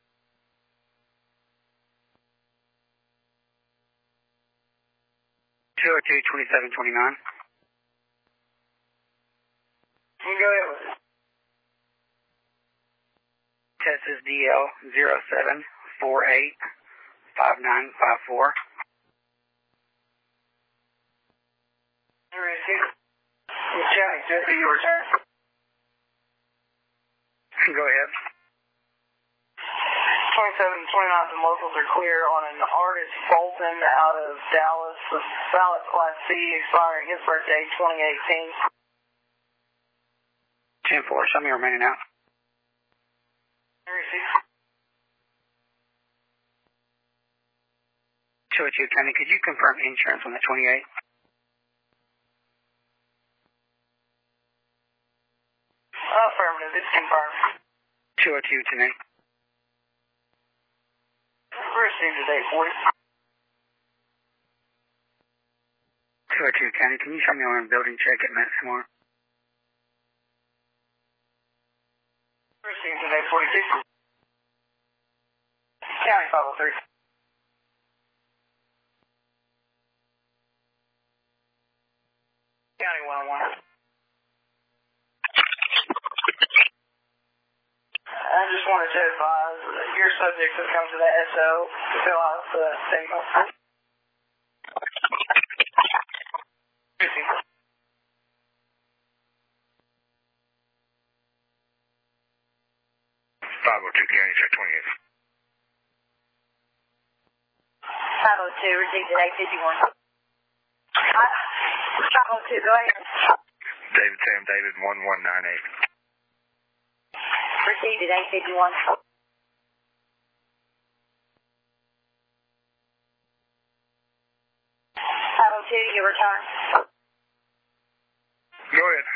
Go ahead with it. Texas DL 07485954. Where is he? County, just your return. Go ahead. 2729, the locals are clear on an artist Bolton out of Dallas with valid Class C expiring his birthday 2018. 10-4, show me remaining out. Where is he? 202 County, could you confirm insurance on the 28? Affirmative, it's confirmed. 202 tonight. Received at 840. 202 County, can you show me on building check at Maximore? Received at 842. County 503. County 101. I just wanted to advise that your subjects have come to the SO to fill out the statement. 502 County, check 28. 502, received at 851. 502, go ahead. David Sam David 1198. Received at 851. 502, your return. Go ahead.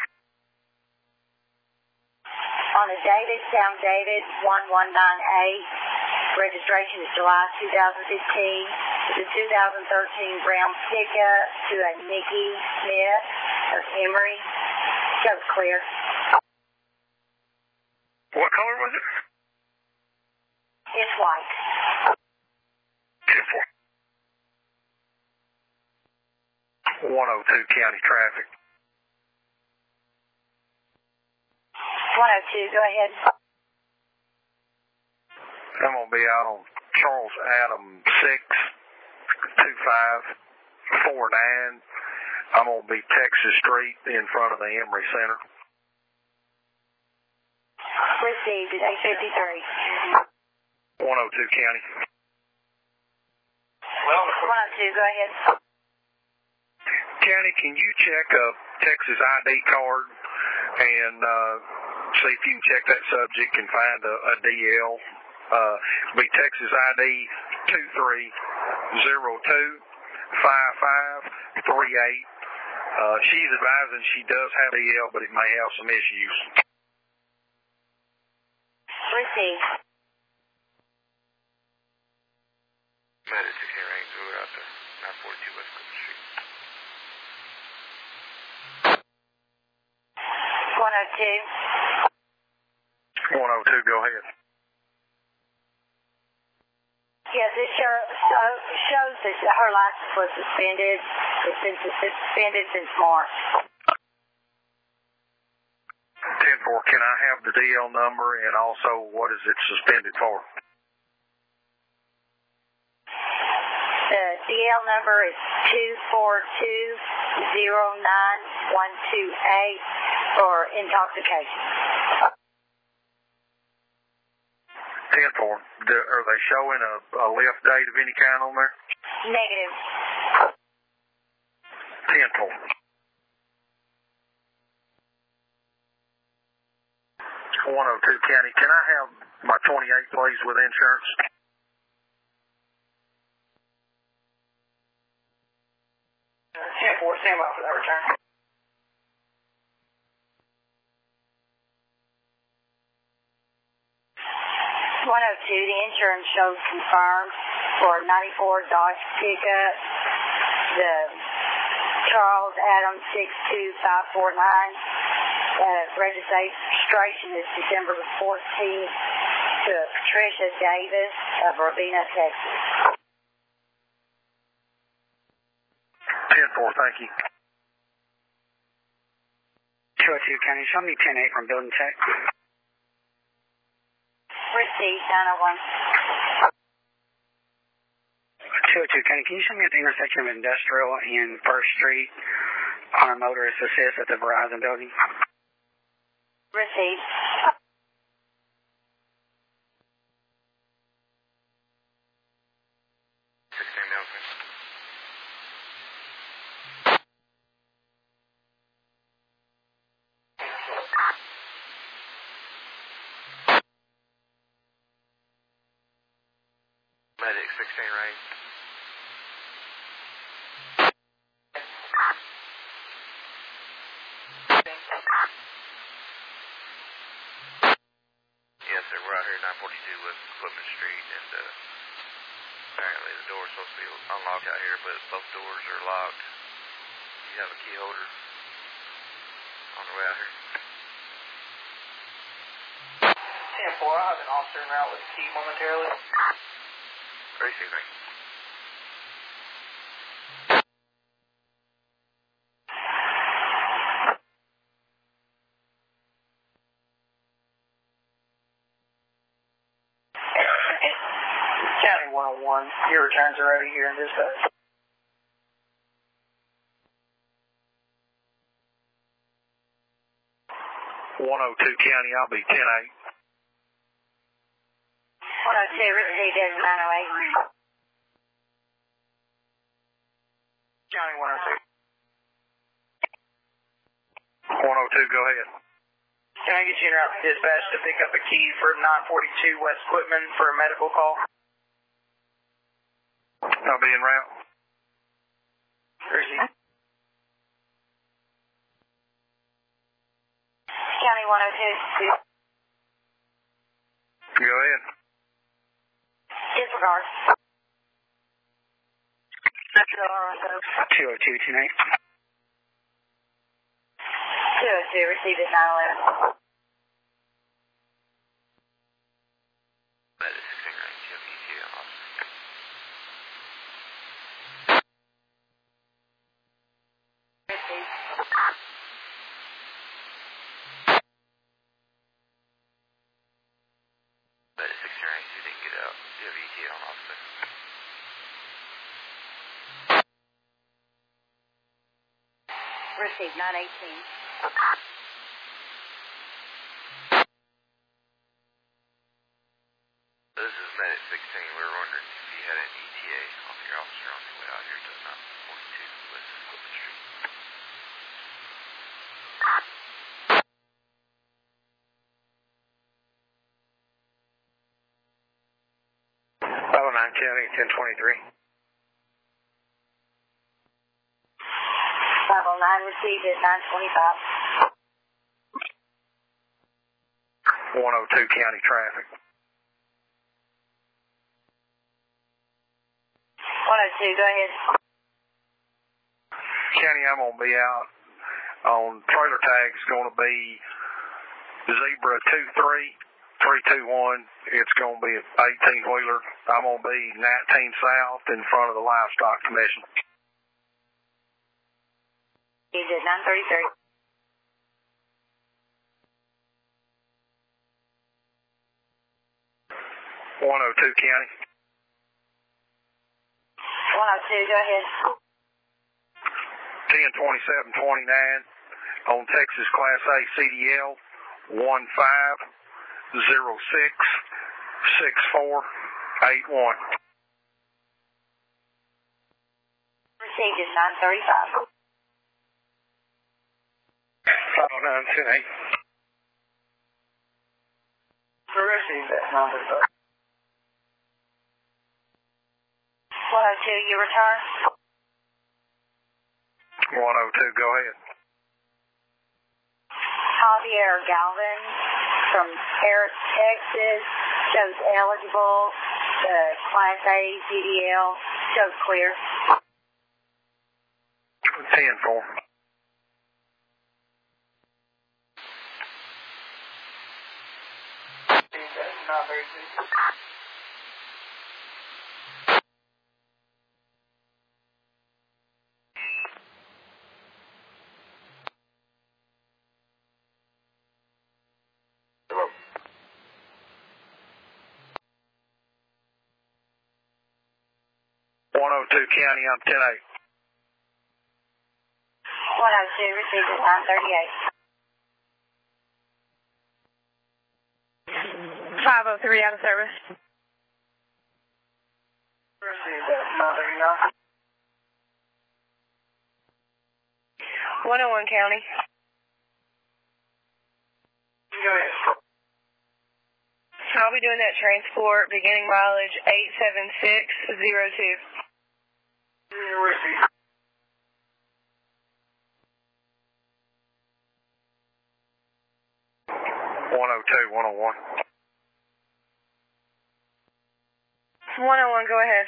On a David Sam David 1198, registration is July 2015. It's a 2013 Brown pickup to a Nikki Smith of Emory. Shows clear. What color was it? It's white. 10-4. 102 County traffic. 102, go ahead. I'm going to be out on Charles Adam 62549. I'm going to be Texas Street in front of the Emory Center. Received at 853. 102 County. 102, go ahead. County, can you check a Texas ID card and see if you can check that subject and find a DL? It'll be Texas ID 23025538. She's advising she does have DL, but it may have some issues. Received. Medic 16 range, we're out there. 942 West Clifton Street. 102. 102, go ahead. Yes, it shows that her license was suspended. It's been suspended since March. 10-4, can I have the DL number and also what is it suspended for? The DL number is 242-09128 for intoxication. 10-4, are they showing a lift date of any kind on there? Negative. 10-4. 102 County, can I have my 28 please with insurance? Stand by for that return. 102, the insurance shows confirmed for 94 Dodge pickup. The Charles Adams 62549. Registration is December the 14th to Patricia Davis of Robina, Texas. 10-4, thank you. 202 County, show me 10-8 from building check. Received 901. 202 County, can you show me at the intersection of Industrial and First Street on a motorist assist at the Verizon building? Received. 16 Nelson. Medic 16 range. 942 West Equipment Street, and apparently the door's supposed to be unlocked out here, but both doors are locked. You have a key holder on the way out here? 10-4, I have an officer en route with a key momentarily. 36. County 101, your returns are ready here in dispatch. County, I'll be 10-8. 102, received as 908. County 102. 102, go ahead. Can I get you en route to dispatch to pick up a key for 942 West Quitman for a medical call? I'll be en route. Receive. County 102. Go ahead. Disregard. 202 tonight. 202, received at 911. That is 16 range. You have ETA on officer. Received. That is 16 range. You didn't get out. You have ETA on officer. Received 918. This is Medic 16. We were wondering if you had an ETA on your officer on your way out here to 942 West Equipment Street. 509 County, 1023. 509, received at 925. 102 County traffic. 102, go ahead. County, I'm going to be out on trailer tags, going to be Zebra 23321. It's going to be an 18-wheeler. I'm going to be 19 south in front of the Livestock Commission. You did 933. 102 County. 102, go ahead. 102729 on Texas Class A CDL 15066481. Received at 935. 509 Received at 935. 102, you return. 102, go ahead. Javier Galvin from Harris, Texas, shows eligible. Class A CDL shows clear. 10-4. 932. County, I'm 10-8. 102, received at 938. 503 out of service. Received at 939. 101 County. Go ahead. I'll be doing that transport beginning mileage 87602. Received. 102, 101. 101, go ahead.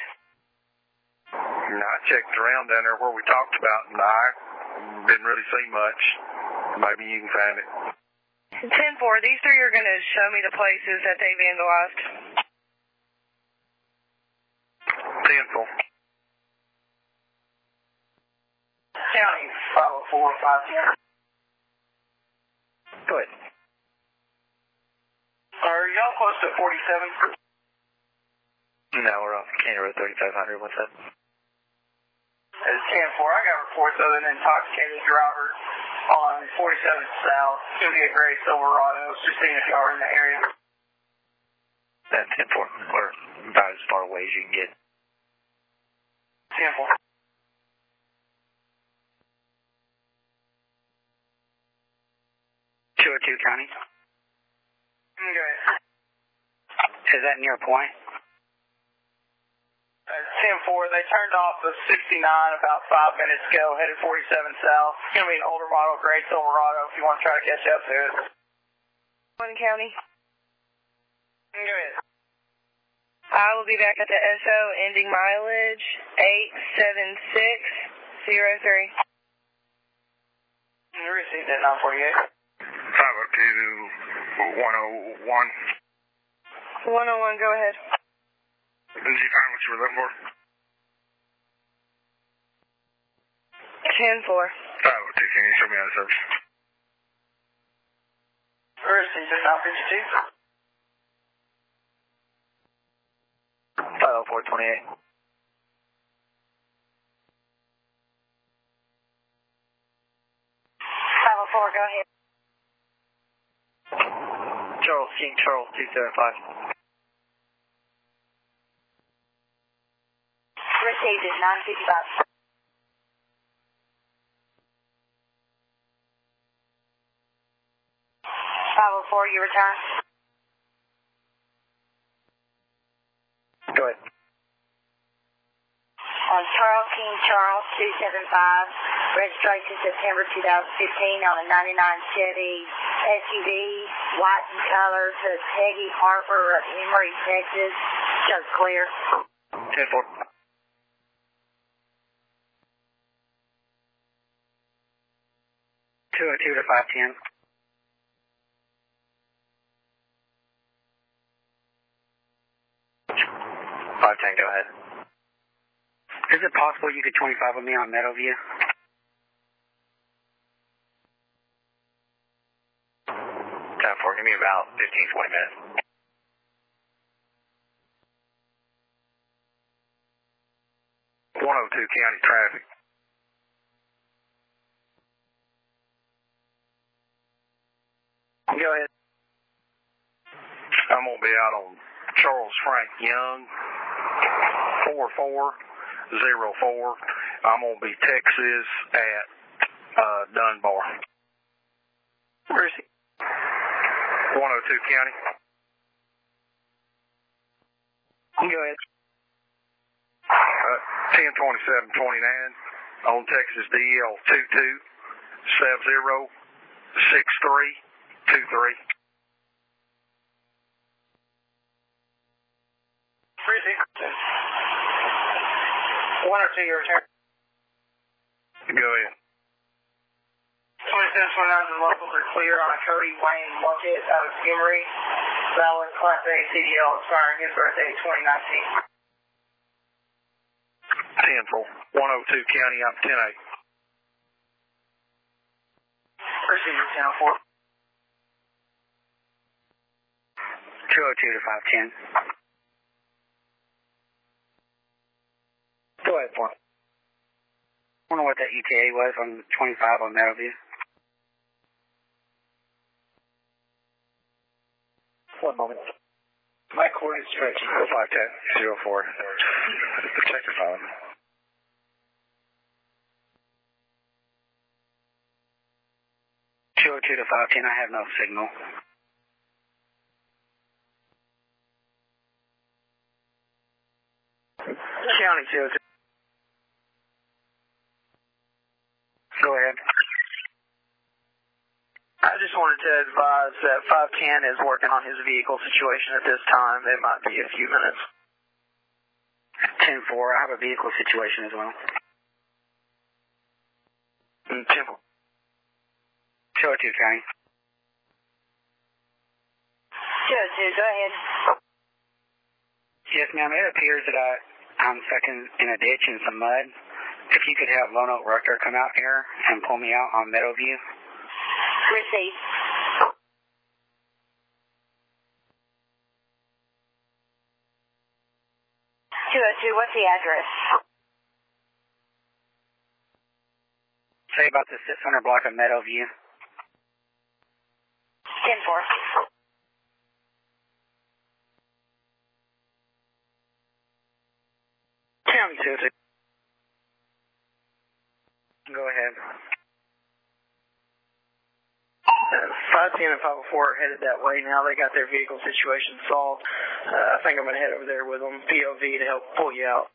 I checked around down there where we talked about, and I didn't really see much. Maybe you can find it. 10-4, these three are going to show me the places that they vandalized. 10-4. County 504, 510. Go ahead. Are y'all close to 47? No, we're off County Road 3500. What's up? It's 10-4. I got reports of an intoxicated driver on 47th South. It's going to be a gray Silverado. Just seeing if y'all are in the area. That's 10-4. We're about as far away as you can get. 10-4. 202 County. Okay. Is that near a point? 10-4. They turned off the 69 about 5 minutes ago, headed 47 South. It's going to be an older model gray Silverado if you want to try to catch up to it. 1 County. Go ahead. I will be back at the SO ending mileage 87603. You received it 948. 502, 101. 101, go ahead. Did you find what you were looking for? 10-4. 502, can you show me how to search? Received it 952. 50428. 504, go ahead. Charles King, Charles 275. Received it 955. 504, you return. Go ahead. On Charles King, Charles 275, registration September 2015 on a 99 Chevy SUV, white in color, to Peggy Harper of Emory, Texas. Shows clear. 10-4. 202 to 510. Go ahead. Is it possible you could 25 with me on Meadowview? 10-4, give me about 15-20 minutes. County traffic. Go ahead. I'm going to be out on Charles Frank Young, 4404. I'm going to be Texas at Dunbar. Where is he? 102 County. Go ahead. 102729 on Texas DL 22706323. 102, your return. Go ahead. 2729 locals are clear on a Cody Wayne Luckett out of Emory. Valid Class A CDL expiring his birthday 2019. 10-4. 102 County, I'm 10-8. Procedure 10-4. 202 to 510. Go ahead, Paul. I wonder what that ETA was on 25 on Meadowview. 1 moment. My coordinates stretching. 0510 04. Check your phone. .202 to 510, I have no signal. County 202. Go ahead. I just wanted to advise that 510 is working on his vehicle situation at this time. It might be a few minutes. 10-4, I have a vehicle situation as well. 10-4. 202, County. 202, go ahead. Yes, ma'am, it appears that I'm stuck in a ditch in some mud. If you could have Lone Oak Wrecker come out here and pull me out on Meadowview. Receive. 202, what's the address? Say about the 600 block of Meadowview. 10-4. County 202. Go ahead. 510 and 504 are headed that way now. They got their vehicle situation solved. I think I'm going to head over there with them, POV, to help pull you out.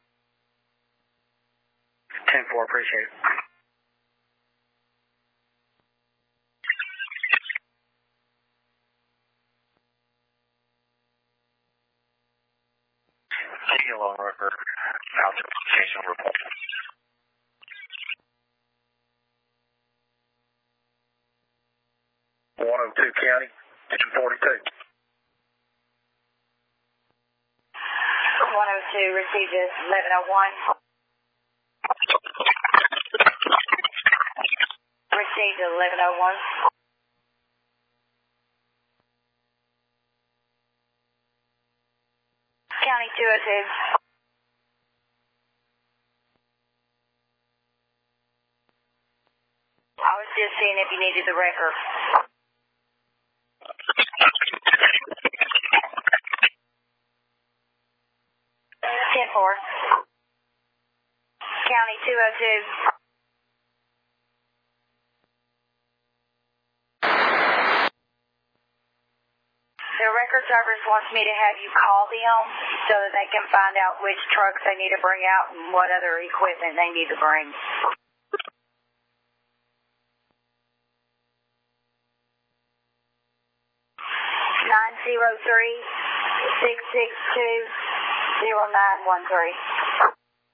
10-4, appreciate it. Lone Wrecker, out to location report. 102 County, 1042. 102, received at 1101. Received at 1101. County 202. I was just seeing if you needed the record. 10-4. County 202. The record service wants me to have you call them so that they can find out which trucks they need to bring out and what other equipment they need to bring. 903-662-0913.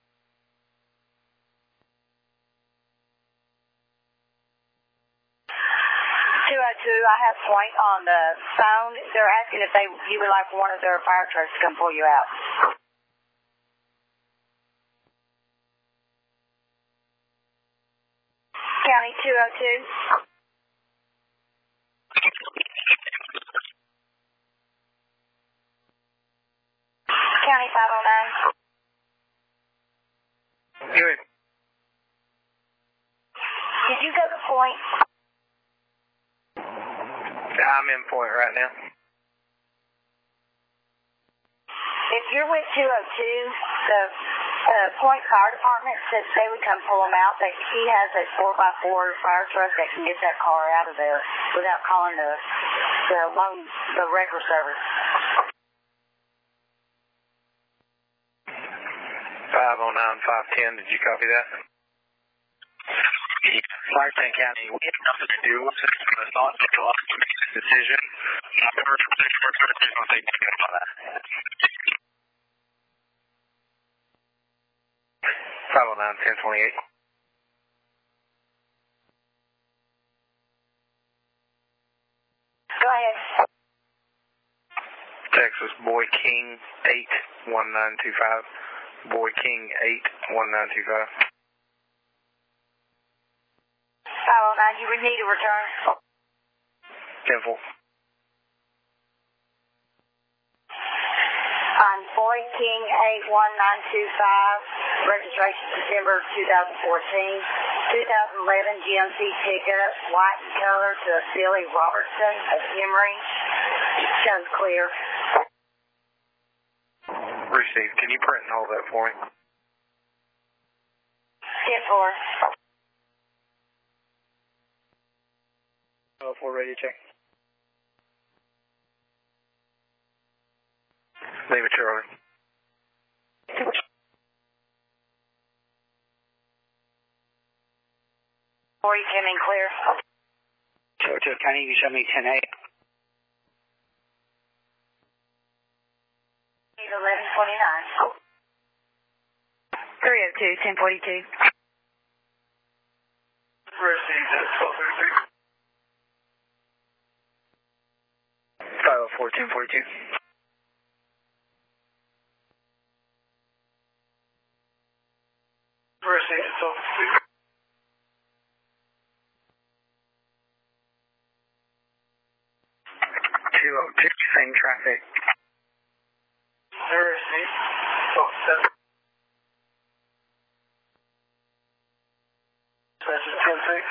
202, I have Point on the phone. They're asking if you would like one of their fire trucks to come pull you out. County 202. County 509. Good. Did you go to Point? I'm in Point right now. If you're with 202, the Point Fire Department said they would come pull them out. He has a 4x4 fire truck that can get that car out of there without calling the record service. 509-510, did you copy that? Clarkson County, we have nothing to do with it. It's not up to us to make this decision. We're decision will take care of that. 509-1028. Go ahead. Texas Boy King 81925. Boy King 81925. 509, you would need to return. 10-4. On Boy King 81925, registration September 2014, 2011 GMC pickup, white in color to Billy Robertson of Emory. Sounds clear. Received. Can you print and hold that for me? 10-4. 4 ready to check. Leave it, Charlie. Or you came in clear. Churchill County, you show me 10-8. 1129. 1042. Received at 1233. 504, 1042. Received at 1233. Same traffic. Received. 1237. Dispatch is 10-6.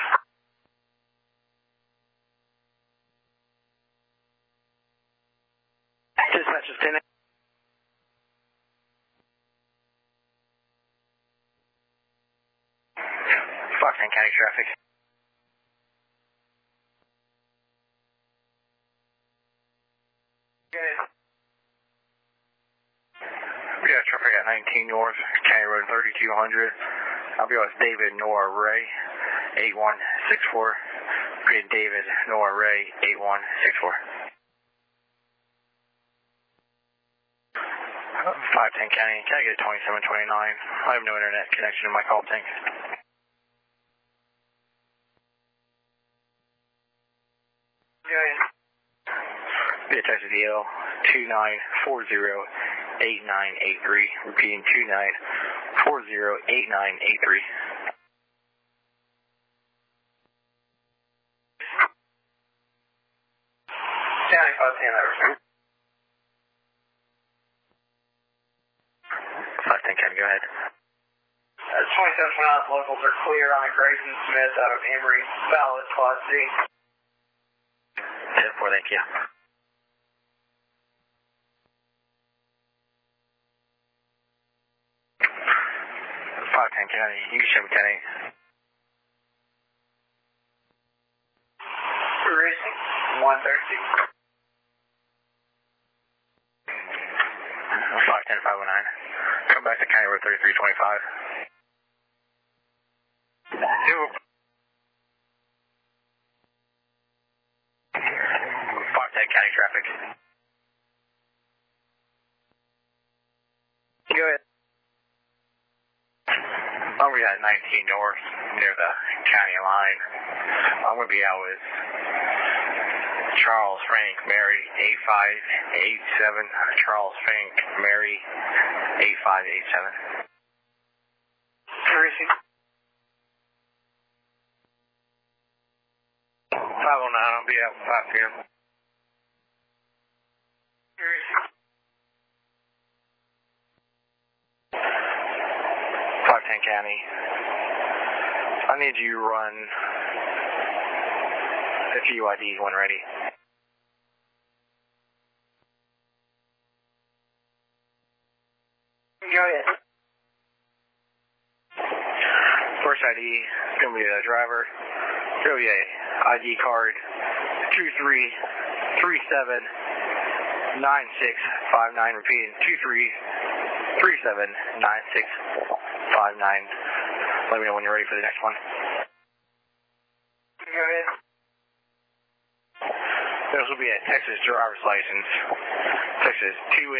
Dispatch is 10. Foxton County traffic. We got traffic at 19 North, County Road 3200. I'll be with David Nora Ray, 8164. Good David Nora Ray, 8164. 510 County, can I get 2729? I have no internet connection in my call tank. Be a text DL 29408983. Repeating 29408983. County 510, that was 510 County, go ahead. 2729 locals are clear on a Grayson Smith out of Emory. Valid Class C. 10-4, thank you. 510 County, you can show me 10-8. Racing 136. 510-509. Come back to County Road 3325. 510 County traffic. Go ahead. I'm going to be at 19 North, near the county line. I'm going to be out with Charles Frank, Mary, 8587. Charles Frank, Mary, 8587. Racing 509, I'll be out 5 p.m. Racing 510 County. I need you to run the TUID when ready. Go ahead. First ID is going to be the driver. Oh yeah, ID card 23379659. Repeating 23379659. Let me know when you're ready for the next one. Go ahead. This will be a Texas driver's license. Texas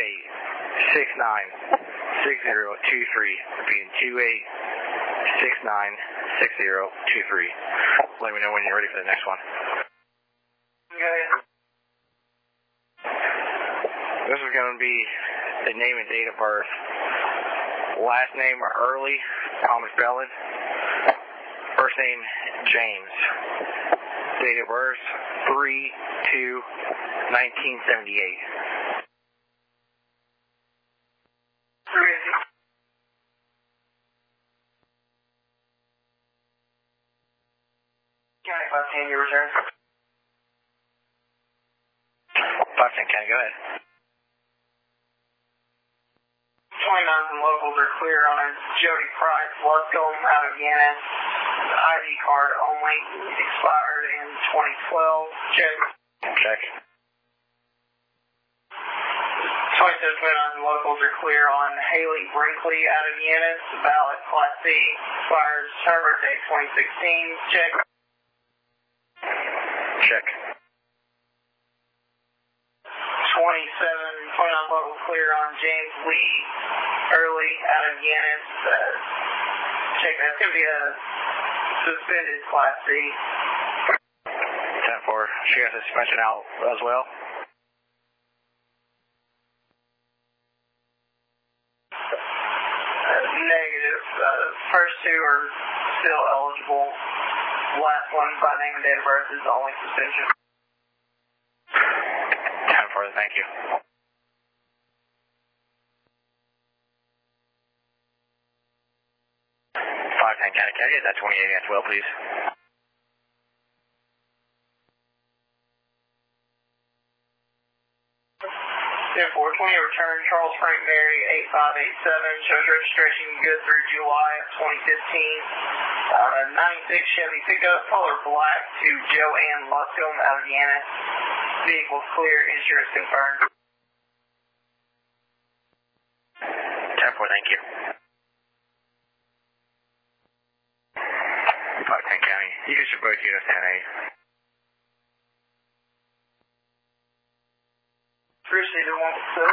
28696023. Repeating 28696023. Let me know when you're ready for the next one. Go ahead. This is going to be the name and date of birth. Last name Early, Thomas Bellin. First name James. Date of birth 3/2/1978. Racing 510, your return. 510, can I go ahead? 29 and locals are clear on a Jody Price. Let's go out of Yanis. ID card only expired in 2012. Check. Check. 2729 and locals are clear on Haley Brinkley out of Yanis. Valid Class C. Expires her birthday 2016. Check. Check. 27 29 local clear on James Lee early out of Yannis. Check that's going to be a suspended Class C. 10-4. She has a suspension out as well. Negative. First two are still eligible. Last one by name and date of birth is the only suspension. 10-4, thank you. 510 County County, is that 28 as well, please? 10-4, 20 return, Charles Frank Mary, 8587, shows registration good through July of 2015. 96 Chevy pickup, color black to Joanne Luscombe out of Yannis. Vehicle clear, insurance confirmed. 10-4, thank you. 510 County, you can show both units 10-8. Appreciate it, 1-7.